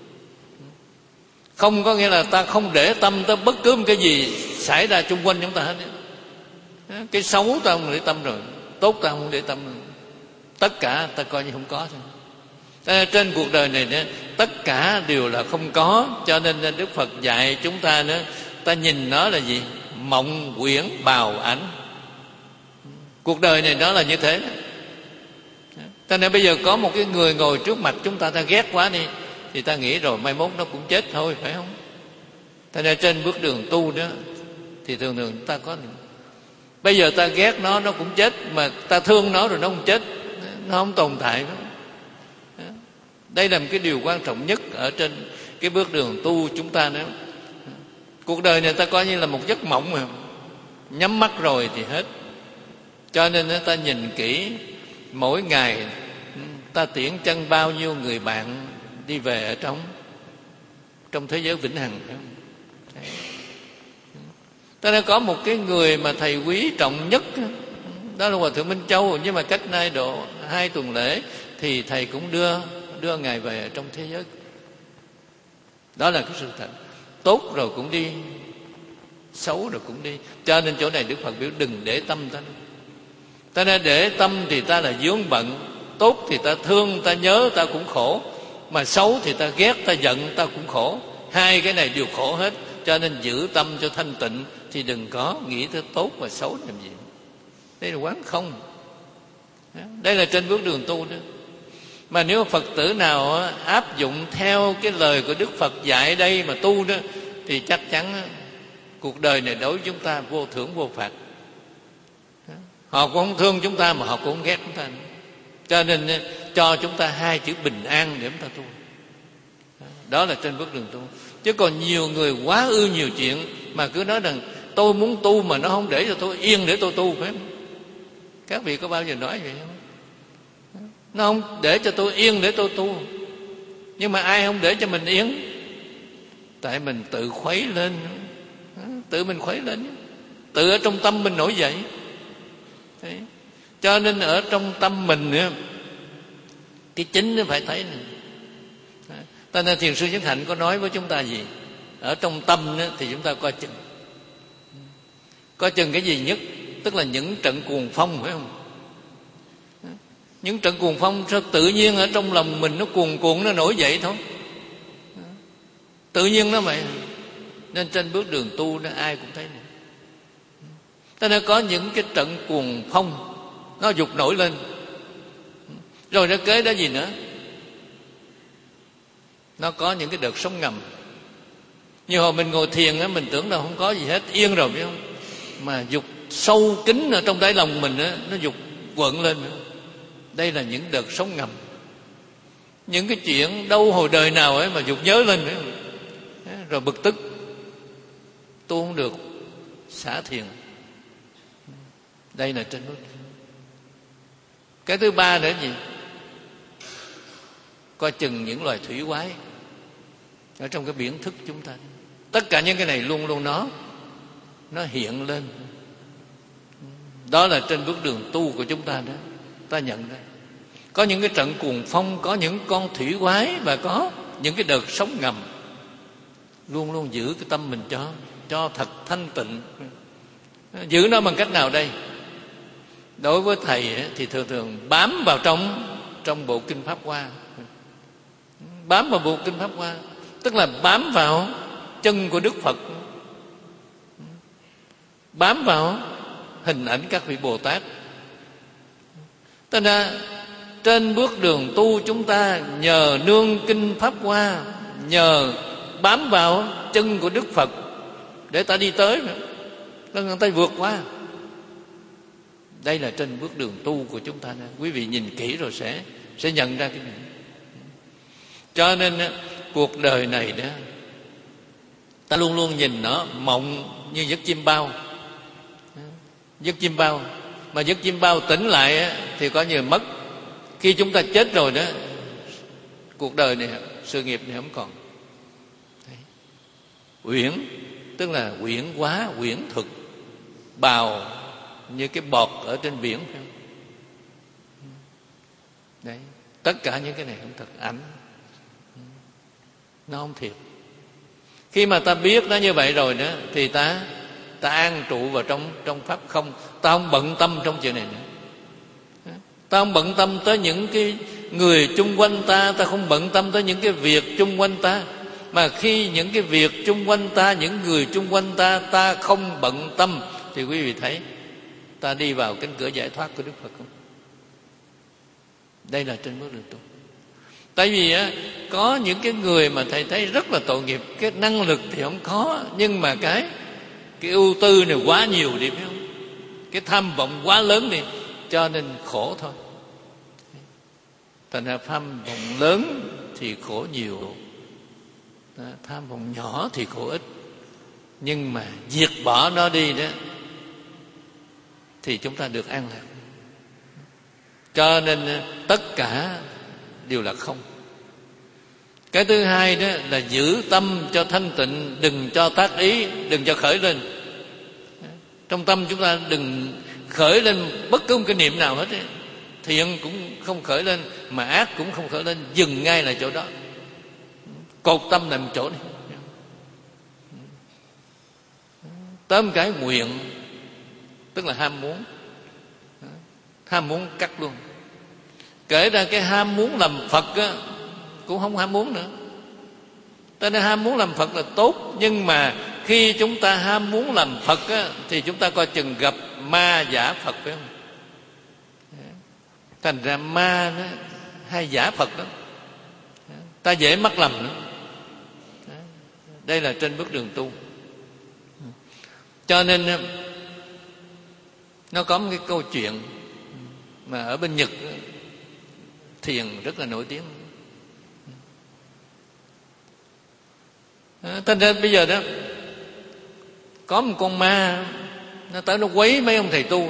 Không có nghĩa là ta không để tâm tới bất cứ một cái gì xảy ra xung quanh chúng ta hết. Cái xấu ta không để tâm rồi, tốt ta không để tâm rồi. Tất cả ta coi như không có thôi. Trên cuộc đời này nữa, tất cả đều là không có. Cho nên Đức Phật dạy chúng ta nữa, ta nhìn nó là gì? Mộng quyển bào ảnh. Cuộc đời này đó là như thế. Cho nên bây giờ có một cái người ngồi trước mặt chúng ta, ta ghét quá đi, thì ta nghĩ rồi mai mốt nó cũng chết thôi, phải không? Cho nên trên bước đường tu đó thì thường thường ta có, bây giờ ta ghét nó, nó cũng chết. Mà ta thương nó rồi nó không chết, nó không tồn tại. Đây là một cái điều quan trọng nhất ở trên cái bước đường tu chúng ta nữa. Cuộc đời này ta coi như là một giấc mộng mà, nhắm mắt rồi thì hết. Cho nên ta nhìn kỹ, mỗi ngày ta tiễn chân bao nhiêu người bạn đi về ở trong trong thế giới vĩnh hằng. Ta đã có một cái người mà thầy quý trọng nhất, đó là Hòa Thượng Minh Châu. Nhưng mà cách nay độ hai tuần lễ thì thầy cũng đưa đưa ngài về ở trong thế giới. Đó là cái sự thật. Tốt rồi cũng đi, xấu rồi cũng đi. Cho nên chỗ này Đức Phật biểu đừng để tâm ta. Ta đã để tâm thì ta là vướng bận. Tốt thì ta thương, ta nhớ, ta cũng khổ. Mà xấu thì ta ghét, ta giận, ta cũng khổ. Hai cái này đều khổ hết. Cho nên giữ tâm cho thanh tịnh, thì đừng có nghĩ tới tốt và xấu làm gì. Đây là quán không. Đây là trên bước đường tu đó. Mà nếu Phật tử nào áp dụng theo cái lời của Đức Phật dạy đây mà tu đó, thì chắc chắn cuộc đời này đối với chúng ta vô thưởng vô phạt. Họ cũng không thương chúng ta mà họ cũng không ghét chúng ta nữa. Cho nên cho chúng ta hai chữ bình an để chúng ta tu. Đó là trên bước đường tu. Chứ còn nhiều người quá ư nhiều chuyện mà cứ nói rằng tôi muốn tu mà nó không để cho tôi yên để tôi tu, phải không? Các vị có bao giờ nói vậy không? Nó không để cho tôi yên để tôi tu. Nhưng mà ai không để cho mình yên? Tại mình tự khuấy lên, tự mình khuấy lên, tự ở trong tâm mình nổi dậy. Đấy. Cho nên ở trong tâm mình cái chính nó phải thấy này. Ta nên Thiền sư Nhất Hạnh có nói với chúng ta gì? Ở trong tâm thì chúng ta coi chừng. Coi chừng cái gì nhất? Tức là những trận cuồng phong, phải không? Những trận cuồng phong sao tự nhiên ở trong lòng mình nó cuồn cuộn, nó nổi dậy thôi. Tự nhiên nó vậy. Nên trên bước đường tu đó ai cũng thấy này. Ta nên có những cái trận cuồng phong nó dục nổi lên. Rồi nó kế đó gì nữa? Nó có những cái đợt sóng ngầm. Như hồi mình ngồi thiền á, mình tưởng là không có gì hết, yên rồi, phải không? Mà dục sâu kín ở trong đáy lòng mình á, nó dục quận lên. Đây là những đợt sóng ngầm. Những cái chuyện đâu hồi đời nào ấy mà dục nhớ lên nữa. Rồi bực tức, tu không được, xả thiền. Đây là trên bước. Cái thứ ba nữa gì? Coi chừng những loài thủy quái ở trong cái biển thức chúng ta. Tất cả những cái này luôn luôn nó nó hiện lên. Đó là trên bước đường tu của chúng ta đó. Ta nhận ra có những cái trận cuồng phong, có những con thủy quái, và có những cái đợt sóng ngầm. Luôn luôn giữ cái tâm mình cho cho thật thanh tịnh. Giữ nó bằng cách nào đây? Đối với thầy thì thường thường bám vào trong trong bộ kinh Pháp Hoa. Bám vào bộ kinh Pháp Hoa tức là bám vào chân của Đức Phật, bám vào hình ảnh các vị Bồ Tát. Thế nên trên bước đường tu chúng ta nhờ nương kinh Pháp Hoa, nhờ bám vào chân của Đức Phật để ta đi tới, để người ta vượt qua. Đây là trên bước đường tu của chúng ta. Quý vị nhìn kỹ rồi sẽ sẽ nhận ra cái này. Cho nên cuộc đời này đó, ta luôn luôn nhìn nó mộng như giấc chim bao. Giấc chim bao mà giấc chim bao tỉnh lại thì có như mất. Khi chúng ta chết rồi đó, cuộc đời này, sự nghiệp này không còn. Uyển tức là uyển hóa, uyển thực, bào như cái bọt ở trên biển, phải không? Đấy, tất cả những cái này không thật, ảnh nó không thiệt. Khi mà ta biết nó như vậy rồi đó thì ta ta an trụ vào trong trong pháp không. Ta không bận tâm trong chuyện này nữa. Ta không bận tâm tới những cái người chung quanh ta, ta không bận tâm tới những cái việc chung quanh ta. Mà khi những cái việc chung quanh ta, những người chung quanh ta, ta không bận tâm thì quý vị thấy ta đi vào cánh cửa giải thoát của Đức Phật không? Đây là trên bước đường tu. Tại vì á, có những cái người mà thầy thấy rất là tội nghiệp, cái năng lực thì không có, nhưng mà cái cái ưu tư này quá nhiều đi, phải không? Cái tham vọng quá lớn đi, cho nên khổ thôi. Thành ra tham vọng lớn thì khổ nhiều, tham vọng nhỏ thì khổ ít. Nhưng mà diệt bỏ nó đi đó thì chúng ta được an lạc. Cho nên tất cả đều là không. Cái thứ hai đó là giữ tâm cho thanh tịnh, đừng cho tác ý, đừng cho khởi lên. Trong tâm chúng ta đừng khởi lên bất cứ một cái niệm nào hết ấy. Thiện cũng không khởi lên, mà ác cũng không khởi lên, dừng ngay lại chỗ đó. Cột tâm nằm chỗ này. Tóm cái nguyện tức là ham muốn. Ham muốn cắt luôn. Kể ra cái ham muốn làm Phật á, cũng không ham muốn nữa. Ta nên ham muốn làm Phật là tốt, nhưng mà khi chúng ta ham muốn làm Phật á, thì chúng ta coi chừng gặp ma giả Phật, phải không? Thành ra ma đó, hay giả Phật đó, ta dễ mắc lầm nữa. Đây là trên bước đường tu. Cho nên nó có một cái câu chuyện mà ở bên Nhật thiền rất là nổi tiếng. Thành ra bây giờ đó có một con ma nó tới nó quấy mấy ông thầy tu,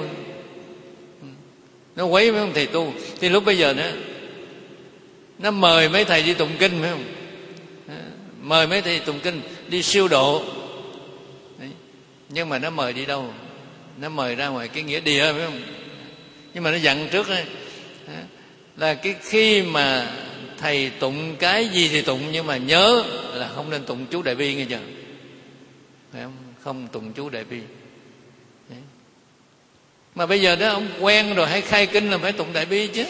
nó quấy mấy ông thầy tu. Thì lúc bây giờ đó nó mời mấy thầy đi tụng kinh, phải không? Mời mấy thầy tụng kinh đi siêu độ. Đấy. Nhưng mà nó mời đi đâu? Nó mời ra ngoài cái nghĩa địa, phải không? Nhưng mà nó dặn trước ấy, là cái khi mà thầy tụng cái gì thì tụng, nhưng mà nhớ là không nên tụng chú Đại Bi nghe chưa? Phải không? Không tụng chú Đại Bi. Đấy. Mà bây giờ đó ông quen rồi, hay khai kinh là phải tụng Đại Bi chứ.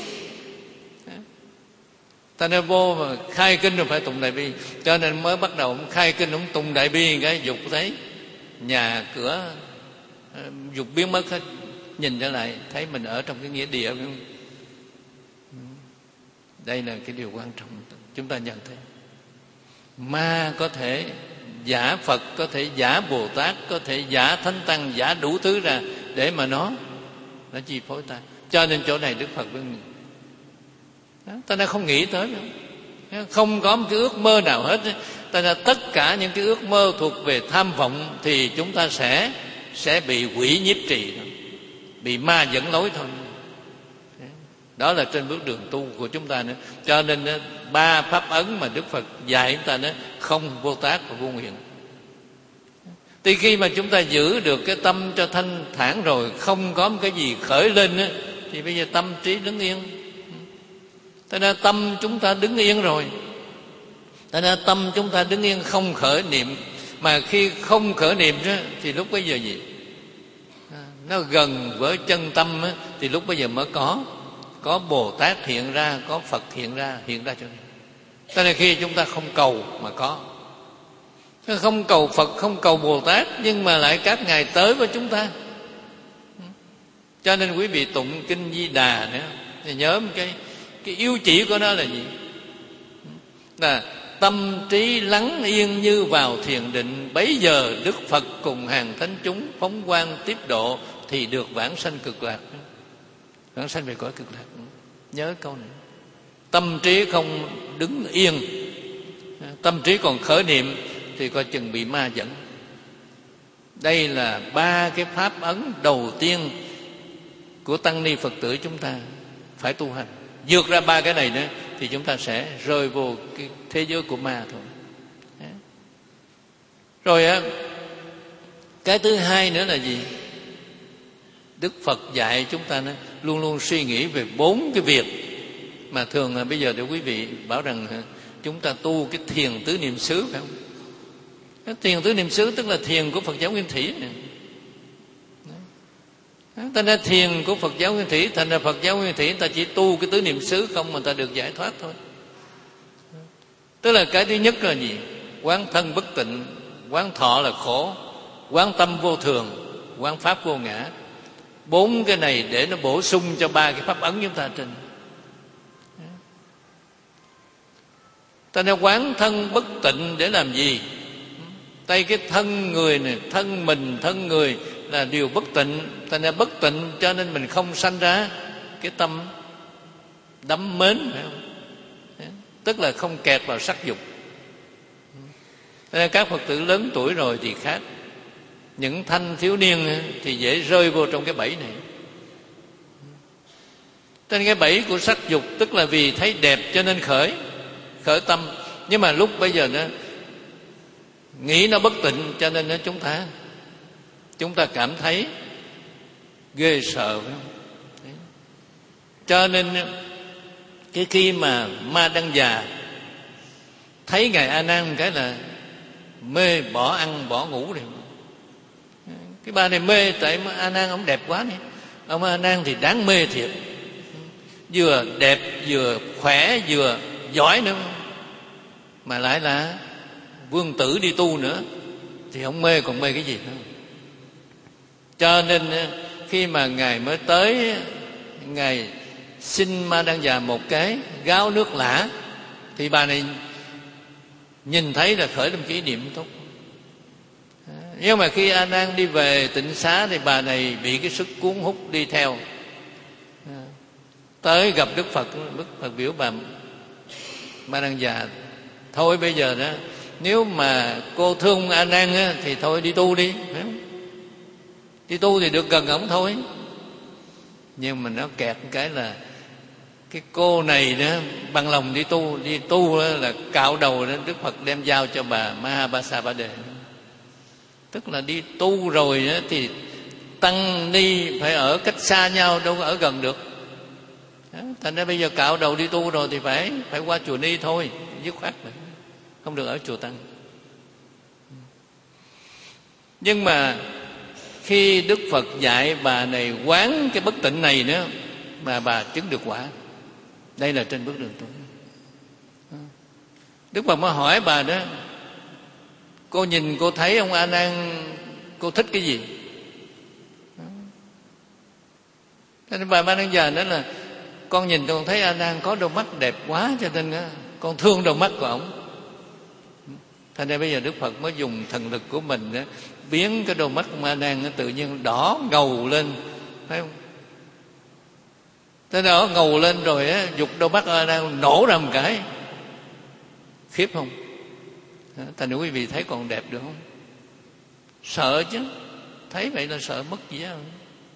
Ta nên vô mà khai kinh rồi phải tụng Đại Bi. Cho nên mới bắt đầu ông khai kinh, ông tụng Đại Bi cái dục thấy nhà cửa dục biến mất hết, nhìn trở lại thấy mình ở trong cái nghĩa địa. Đây là cái điều quan trọng chúng ta nhận thấy. Ma có thể giả Phật, có thể giả Bồ Tát, có thể giả Thánh Tăng, giả đủ thứ ra để mà nó nó chi phối ta. Cho nên chỗ này Đức Phật với mình đó, ta đã không nghĩ tới nữa. Không có một cái ước mơ nào hết. Ta đã tất cả những cái ước mơ thuộc về tham vọng thì chúng ta sẽ sẽ bị quỷ nhiếp trì, bị ma dẫn lối thôi. Đó là trên bước đường tu của chúng ta nữa. Cho nên ba pháp ấn mà Đức Phật dạy chúng ta đó, không, vô tác và vô nguyện. Thì khi mà chúng ta giữ được cái tâm cho thanh thản rồi, không có một cái gì khởi lên đó, thì bây giờ tâm trí đứng yên. Thế nên tâm chúng ta đứng yên rồi. Thế nên tâm chúng ta đứng yên không khởi niệm. Mà khi không khởi niệm đó, thì lúc bấy giờ gì? Nó gần với chân tâm đó, thì lúc bấy giờ mới có Có Bồ Tát hiện ra, có Phật hiện ra, hiện ra cho nên. Thế nên khi chúng ta không cầu mà có. Không cầu Phật, không cầu Bồ Tát, nhưng mà lại các ngài tới với chúng ta. Cho nên quý vị tụng kinh Di Đà nữa, thì nhớ một cái Cái yếu chỉ của nó là gì? Là tâm trí lắng yên như vào thiền định, bấy giờ Đức Phật cùng hàng thánh chúng phóng quang tiếp độ, thì được vãng sanh cực lạc. Vãng sanh về cõi cực lạc. Nhớ câu này. Tâm trí không đứng yên, tâm trí còn khởi niệm, thì coi chừng bị ma dẫn. Đây là ba cái pháp ấn đầu tiên của tăng ni Phật tử chúng ta phải tu hành. Vượt ra ba cái này nữa thì chúng ta sẽ rơi vô cái thế giới của ma thôi. Rồi á, cái thứ hai nữa là gì? Đức Phật dạy chúng ta nữa, luôn luôn suy nghĩ về bốn cái việc mà thường là bây giờ để quý vị bảo rằng chúng ta tu cái thiền tứ niệm xứ, phải không? Cái thiền tứ niệm xứ tức là thiền của Phật giáo Nguyên Thủy này. Thành ra thiền của Phật giáo Nguyên Thủy, thành ra Phật giáo Nguyên Thủy người ta chỉ tu cái tứ niệm xứ không mà người ta được giải thoát thôi. Tức là cái thứ nhất là gì? Quán thân bất tịnh, quán thọ là khổ, quán tâm vô thường, quán pháp vô ngã. Bốn cái này để nó bổ sung cho ba cái pháp ấn chúng ta trên. Thành ra quán thân bất tịnh để làm gì? Tay cái thân người này, thân mình, thân người là điều bất tịnh. Thành ra bất tịnh cho nên mình không sanh ra cái tâm đắm mến, phải không? Tức là không kẹt vào sắc dục. Thành ra các Phật tử lớn tuổi rồi thì khác. Những thanh thiếu niên thì dễ rơi vô trong cái bẫy này. Trên cái bẫy của sắc dục, tức là vì thấy đẹp cho nên khởi khởi tâm. Nhưng mà lúc bây giờ nó nghĩ nó bất tịnh, cho nên nó chúng ta chúng ta cảm thấy ghê sợ, phải không? Đấy. Cho nên cái khi mà Ma Đăng Già thấy ngài A Nan cái là mê, bỏ ăn bỏ ngủ này. Cái bà này mê tại A Nan ông đẹp quá này. Ông A Nan thì đáng mê thiệt, vừa đẹp vừa khỏe vừa giỏi nữa, mà lại là vương tử đi tu nữa, thì ông mê còn mê cái gì nữa. Cho nên khi mà ngài mới tới, ngài xin Ma Đăng Già một cái gáo nước lã, thì bà này nhìn thấy là khởi lên cái ý niệm tốt. Nhưng mà khi A Nan đi về tịnh xá thì bà này bị cái sức cuốn hút đi theo. Tới gặp Đức Phật, Đức Phật biểu bà bà Nan già, thôi bây giờ đó, nếu mà cô thương A Nan á, thì thôi đi tu đi. Đi tu thì được gần ổng thôi. Nhưng mà nó kẹt cái là cái cô này đó bằng lòng đi tu. Đi tu là cạo đầu đó, Đức Phật đem giao cho bà Mahabasa Ba Đề. Tức là đi tu rồi đó, thì tăng ni phải ở cách xa nhau, đâu có ở gần được. Thành ra bây giờ cạo đầu đi tu rồi thì phải phải qua chùa Ni thôi, dứt khoát rồi, không được ở chùa Tăng. Nhưng mà khi Đức Phật dạy bà này quán cái bất tịnh này nữa, mà bà chứng được quả. Đây là trên bước đường tu. Đức Phật mới hỏi bà đó, cô nhìn cô thấy ông A Nan, cô thích cái gì? Thế nên bà Ma Nan già nói là con nhìn con thấy A Nan có đôi mắt đẹp quá, cho nên con thương đôi mắt của ổng. Thành ra bây giờ Đức Phật mới dùng thần lực của mình đó, biến cái đôi mắt của A Nan nó tự nhiên đỏ ngầu lên, thấy không? Thế đó ngầu lên rồi á, giục đôi mắt A Nan nổ ra một cái, khiếp không? Thành ra quý vị thấy còn đẹp được không? Sợ chứ, thấy vậy là sợ mất gì á.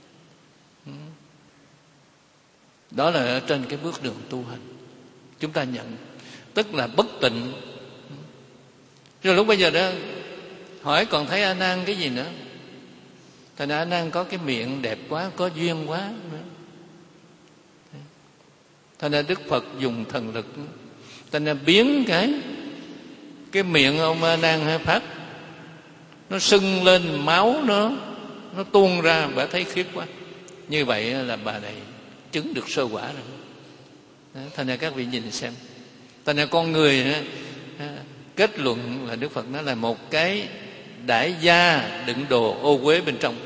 Đó là ở trên cái bước đường tu hành chúng ta nhận, tức là bất tịnh. Rồi lúc bây giờ đó hỏi còn thấy A Nan cái gì nữa? Thành ra A Nan có cái miệng đẹp quá, có duyên quá. Thành ra Đức Phật dùng thần lực, thành ra biến cái cái miệng ông A Nan phát, nó sưng lên, máu nó nó tuôn ra, bà thấy khiếp quá. Như vậy là bà này chứng được sơ quả rồi. Đó, thành ra các vị nhìn xem, thành ra con người đó, kết luận là Đức Phật nói là một cái đãi gia đựng đồ ô uế bên trong.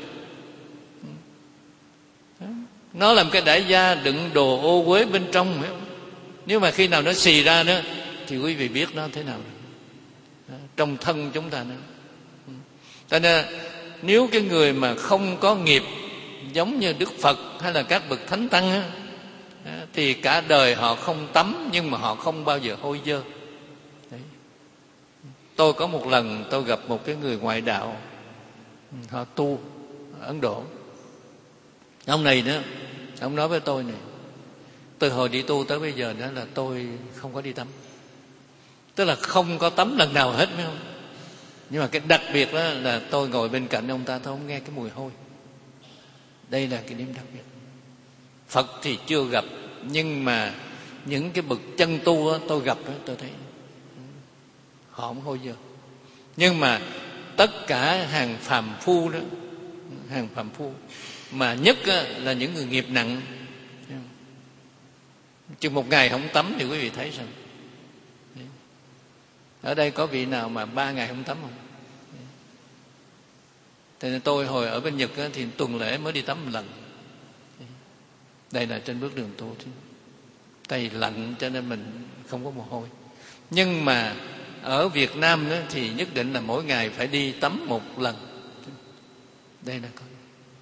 Đó, nó làm cái đãi gia đựng đồ ô uế bên trong. Nếu mà khi nào nó xì ra nữa thì quý vị biết nó thế nào. Đó, trong thân chúng ta nữa. Cho nên nếu cái người mà không có nghiệp giống như Đức Phật hay là các bậc thánh tăng á, thì cả đời họ không tắm, nhưng mà họ không bao giờ hôi dơ. Đấy. Tôi có một lần tôi gặp một cái người ngoại đạo, họ tu ở Ấn Độ. Ông này nữa, ông nói với tôi này, từ hồi đi tu tới bây giờ đó là tôi không có đi tắm, tức là không có tắm lần nào hết, phải không? Nhưng mà cái đặc biệt đó là tôi ngồi bên cạnh ông ta, tôi không nghe cái mùi hôi. Đây là cái điểm đặc biệt. Phật thì chưa gặp, nhưng mà những cái bậc chân tu đó, tôi gặp đó, tôi thấy họ không hôi dơ. Nhưng mà tất cả hàng phàm phu đó, hàng phàm phu mà nhất là những người nghiệp nặng, chừng một ngày không tắm thì quý vị thấy sao? Ở đây có vị nào mà ba ngày không tắm không? Thế nên tôi hồi ở bên Nhật thì tuần lễ mới đi tắm một lần. Đây là trên bước đường tu. Tay lạnh cho nên mình không có mồ hôi. Nhưng mà ở Việt Nam đó thì nhất định là mỗi ngày phải đi tắm một lần. Đây là con.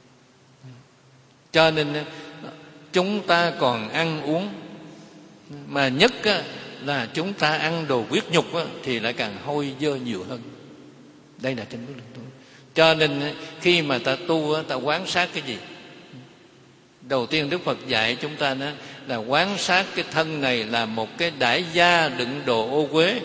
Cho nên chúng ta còn ăn uống, mà nhất là chúng ta ăn đồ huyết nhục thì lại càng hôi dơ nhiều hơn. Đây là trên bước đường tu. Cho nên khi mà ta tu, ta quán sát cái gì? Đầu tiên Đức Phật dạy chúng ta đó là quán sát cái thân này là một cái đãi gia đựng đồ ô uế.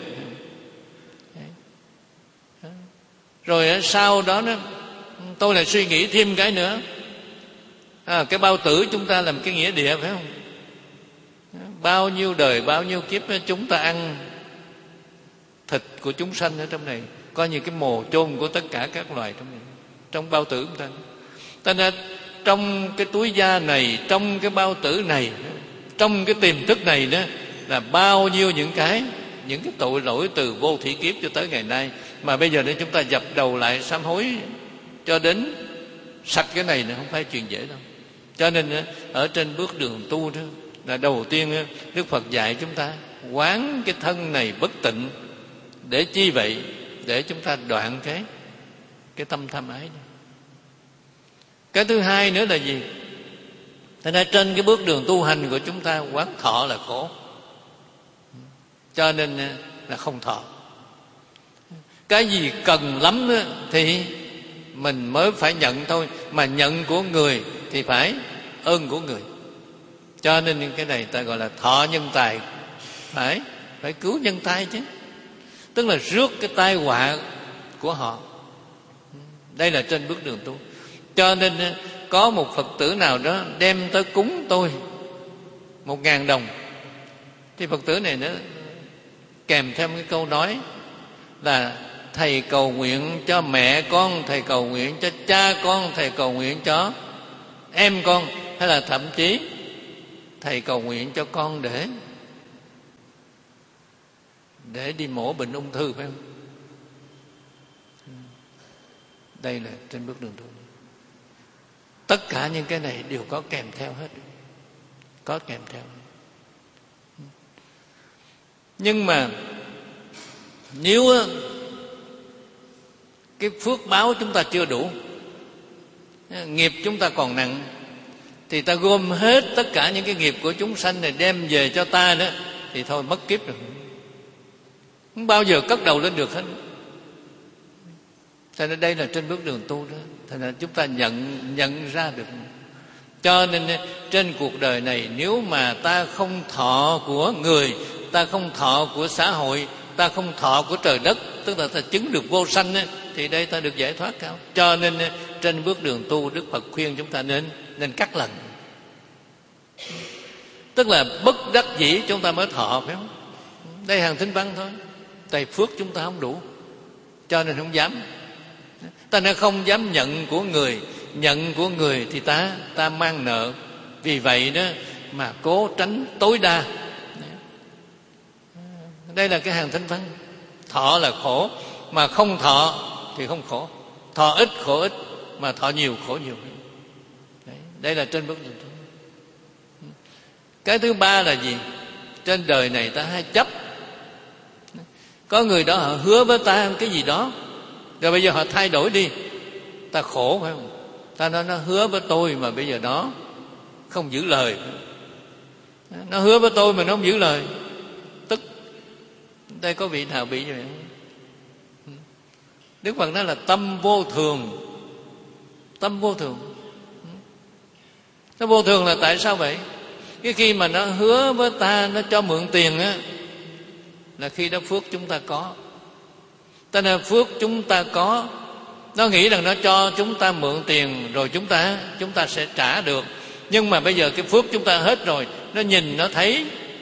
Rồi sau đó đó tôi lại suy nghĩ thêm cái nữa, à, cái bao tử chúng ta làm cái nghĩa địa, phải không? Bao nhiêu đời bao nhiêu kiếp chúng ta ăn thịt của chúng sanh ở trong này, coi như cái mồ chôn của tất cả các loài trong này, trong bao tử chúng ta. Cho nên trong cái túi da này, trong cái bao tử này, trong cái tiềm thức này đó là bao nhiêu những cái những cái tội lỗi từ vô thủy kiếp cho tới ngày nay, mà bây giờ để chúng ta dập đầu lại sám hối cho đến sạch cái này là không phải chuyện dễ đâu. Cho nên ở trên bước đường tu đó là đầu tiên Đức Phật dạy chúng ta quán cái thân này bất tịnh. Để chi vậy? Để chúng ta đoạn cái cái tâm tham ái đó. Cái thứ hai nữa là gì? Thế nên trên cái bước đường tu hành của chúng ta, quán thọ là khổ, cho nên là không thọ. Cái gì cần lắm đó, thì mình mới phải nhận thôi. Mà nhận của người thì phải ơn của người. Cho nên cái này ta gọi là thọ nhân tài. Phải phải cứu nhân tai chứ. Tức là rước cái tai họa của họ. Đây là trên bước đường tu. Cho nên có một Phật tử nào đó đem tới cúng tôi một ngàn đồng, thì Phật tử này nó kèm theo cái câu nói là thầy cầu nguyện cho mẹ con, thầy cầu nguyện cho cha con, thầy cầu nguyện cho em con, hay là thậm chí thầy cầu nguyện cho con để để đi mổ bệnh ung thư, phải không? Đây là trên bước đường tu. Tất cả những cái này đều có kèm theo hết, có kèm theo. Nhưng mà nếu cái phước báo chúng ta chưa đủ, nghiệp chúng ta còn nặng, thì ta gom hết tất cả những cái nghiệp của chúng sanh này đem về cho ta đó, thì thôi mất kiếp rồi, không bao giờ cất đầu lên được hết. Cho nên đây là trên bước đường tu đó. Thành ra chúng ta nhận nhận ra được. Cho nên trên cuộc đời này, nếu mà ta không thọ của người, ta không thọ của xã hội, ta không thọ của trời đất, tức là ta chứng được vô sanh, thì đây ta được giải thoát cao. Cho nên trên bước đường tu, Đức Phật khuyên chúng ta nên nên cắt lần. Tức là bất đắc dĩ chúng ta mới thọ, phải không? Đây hàng thính văn thôi. Tại phước chúng ta không đủ, cho nên không dám. Ta nên không dám nhận của người. Nhận của người thì ta ta mang nợ. Vì vậy đó mà cố tránh tối đa. Đây là cái hàng thính văn. Thọ là khổ, mà không thọ thì không khổ. Thọ ít khổ ít, mà thọ nhiều khổ nhiều. Đấy, đây là trên bước đường tu. Cái thứ ba là gì? Trên đời này ta hay chấp. Có người đó họ hứa với ta cái gì đó, rồi bây giờ họ thay đổi đi, ta khổ, phải không? Ta nói nó hứa với tôi mà bây giờ nó không giữ lời. Nó hứa với tôi mà nó không giữ lời, tức. Đây có vị nào bị như vậy không? Đức Phật nói là tâm vô thường. Tâm vô thường. Nó vô thường là tại sao vậy? Cái khi mà nó hứa với ta, nó cho mượn tiền á, là khi đó phước chúng ta có. Cho nên phước chúng ta có, nó nghĩ rằng nó cho chúng ta mượn tiền rồi chúng ta chúng ta sẽ trả được. Nhưng mà bây giờ cái phước chúng ta hết rồi, nó nhìn nó thấy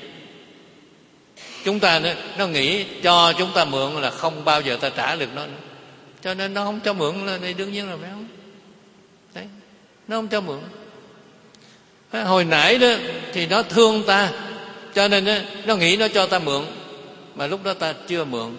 chúng ta, nó, nó nghĩ cho chúng ta mượn là không bao giờ ta trả được nó nữa. Cho nên nó không cho mượn là đây đương nhiên là phải không? Đấy, nó không cho mượn. Hồi nãy đó thì nó thương ta, cho nên đó, nó nghĩ nó cho ta mượn, mà lúc đó ta chưa mượn.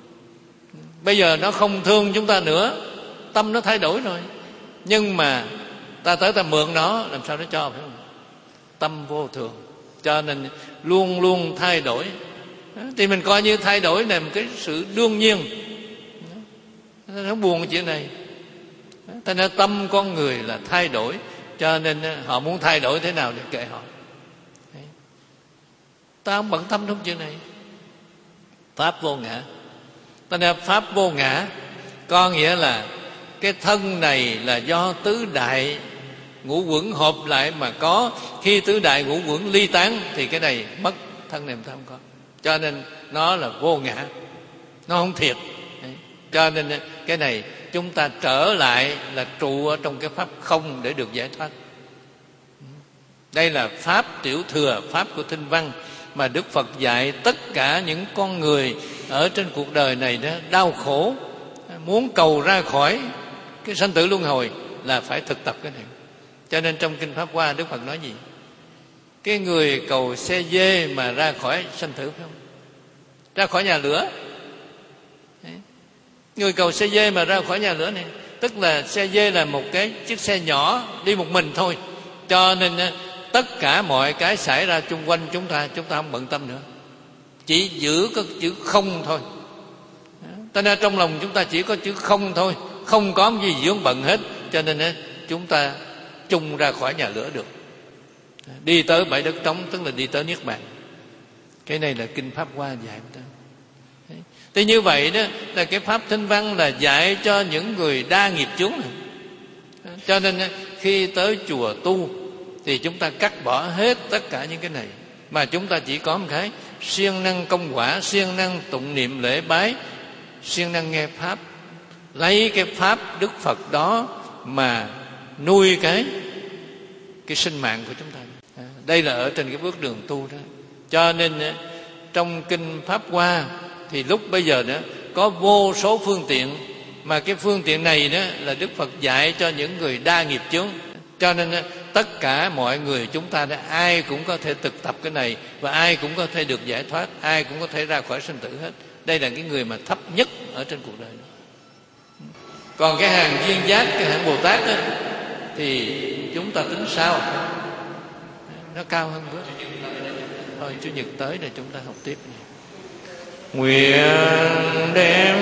Bây giờ nó không thương chúng ta nữa, tâm nó thay đổi rồi. Nhưng mà ta tới ta mượn nó, làm sao nó cho, phải không? Tâm vô thường. Cho nên luôn luôn thay đổi. Thì mình coi như thay đổi là một cái sự đương nhiên. Nó buồn cái chuyện này. Cho nên tâm con người là thay đổi. Cho nên họ muốn thay đổi thế nào thì kệ họ. Đấy. Ta không bận tâm trong chuyện này. Pháp vô ngã. Ta nên pháp vô ngã có nghĩa là cái thân này là do tứ đại ngũ uẩn hợp lại mà có. Khi tứ đại ngũ uẩn ly tán thì cái này mất, thân này ta không có. Cho nên nó là vô ngã, nó không thiệt. Đấy. Cho nên cái này chúng ta trở lại là trụ ở trong cái pháp không để được giải thoát. Đây là pháp tiểu thừa, pháp của thinh văn mà Đức Phật dạy tất cả những con người ở trên cuộc đời này đó đau khổ, muốn cầu ra khỏi cái sanh tử luân hồi là phải thực tập cái này. Cho nên trong Kinh Pháp Hoa Đức Phật nói gì? Cái người cầu xe dê mà ra khỏi sanh tử, phải không? Ra khỏi nhà lửa. Đấy. Người cầu xe dê mà ra khỏi nhà lửa này, tức là xe dê là một cái chiếc xe nhỏ đi một mình thôi. Cho nên tất cả mọi cái xảy ra chung quanh chúng ta, chúng ta không bận tâm nữa, chỉ giữ có chữ không thôi. Cho nên trong lòng chúng ta chỉ có chữ không thôi, không có gì vướng bận hết, cho nên chúng ta chung ra khỏi nhà lửa được, đi tới bãi đất trống, tức là đi tới niết bàn. Cái này là kinh Pháp Hoa dạy ta. Thì như vậy đó là cái pháp Thinh Văn là dạy cho những người đa nghiệp chướng này. Cho nên khi tới chùa tu thì chúng ta cắt bỏ hết tất cả những cái này, mà chúng ta chỉ có một cái siêng năng công quả, siêng năng tụng niệm lễ bái, siêng năng nghe pháp, lấy cái pháp Đức Phật đó mà nuôi cái cái sinh mạng của chúng ta. Đây là ở trên cái bước đường tu đó. Cho nên trong kinh Pháp Hoa thì lúc bây giờ đó có vô số phương tiện, mà cái phương tiện này đó là Đức Phật dạy cho những người đa nghiệp chướng. Cho nên tất cả mọi người chúng ta đó, ai cũng có thể thực tập cái này, và ai cũng có thể được giải thoát, ai cũng có thể ra khỏi sinh tử hết. Đây là cái người mà thấp nhất ở trên cuộc đời. Còn cái hàng duyên giác, cái hạng Bồ Tát đó, thì chúng ta tính sao? Nó cao hơn bữa. Thôi Chủ nhật tới để chúng ta học tiếp. Nguyện đem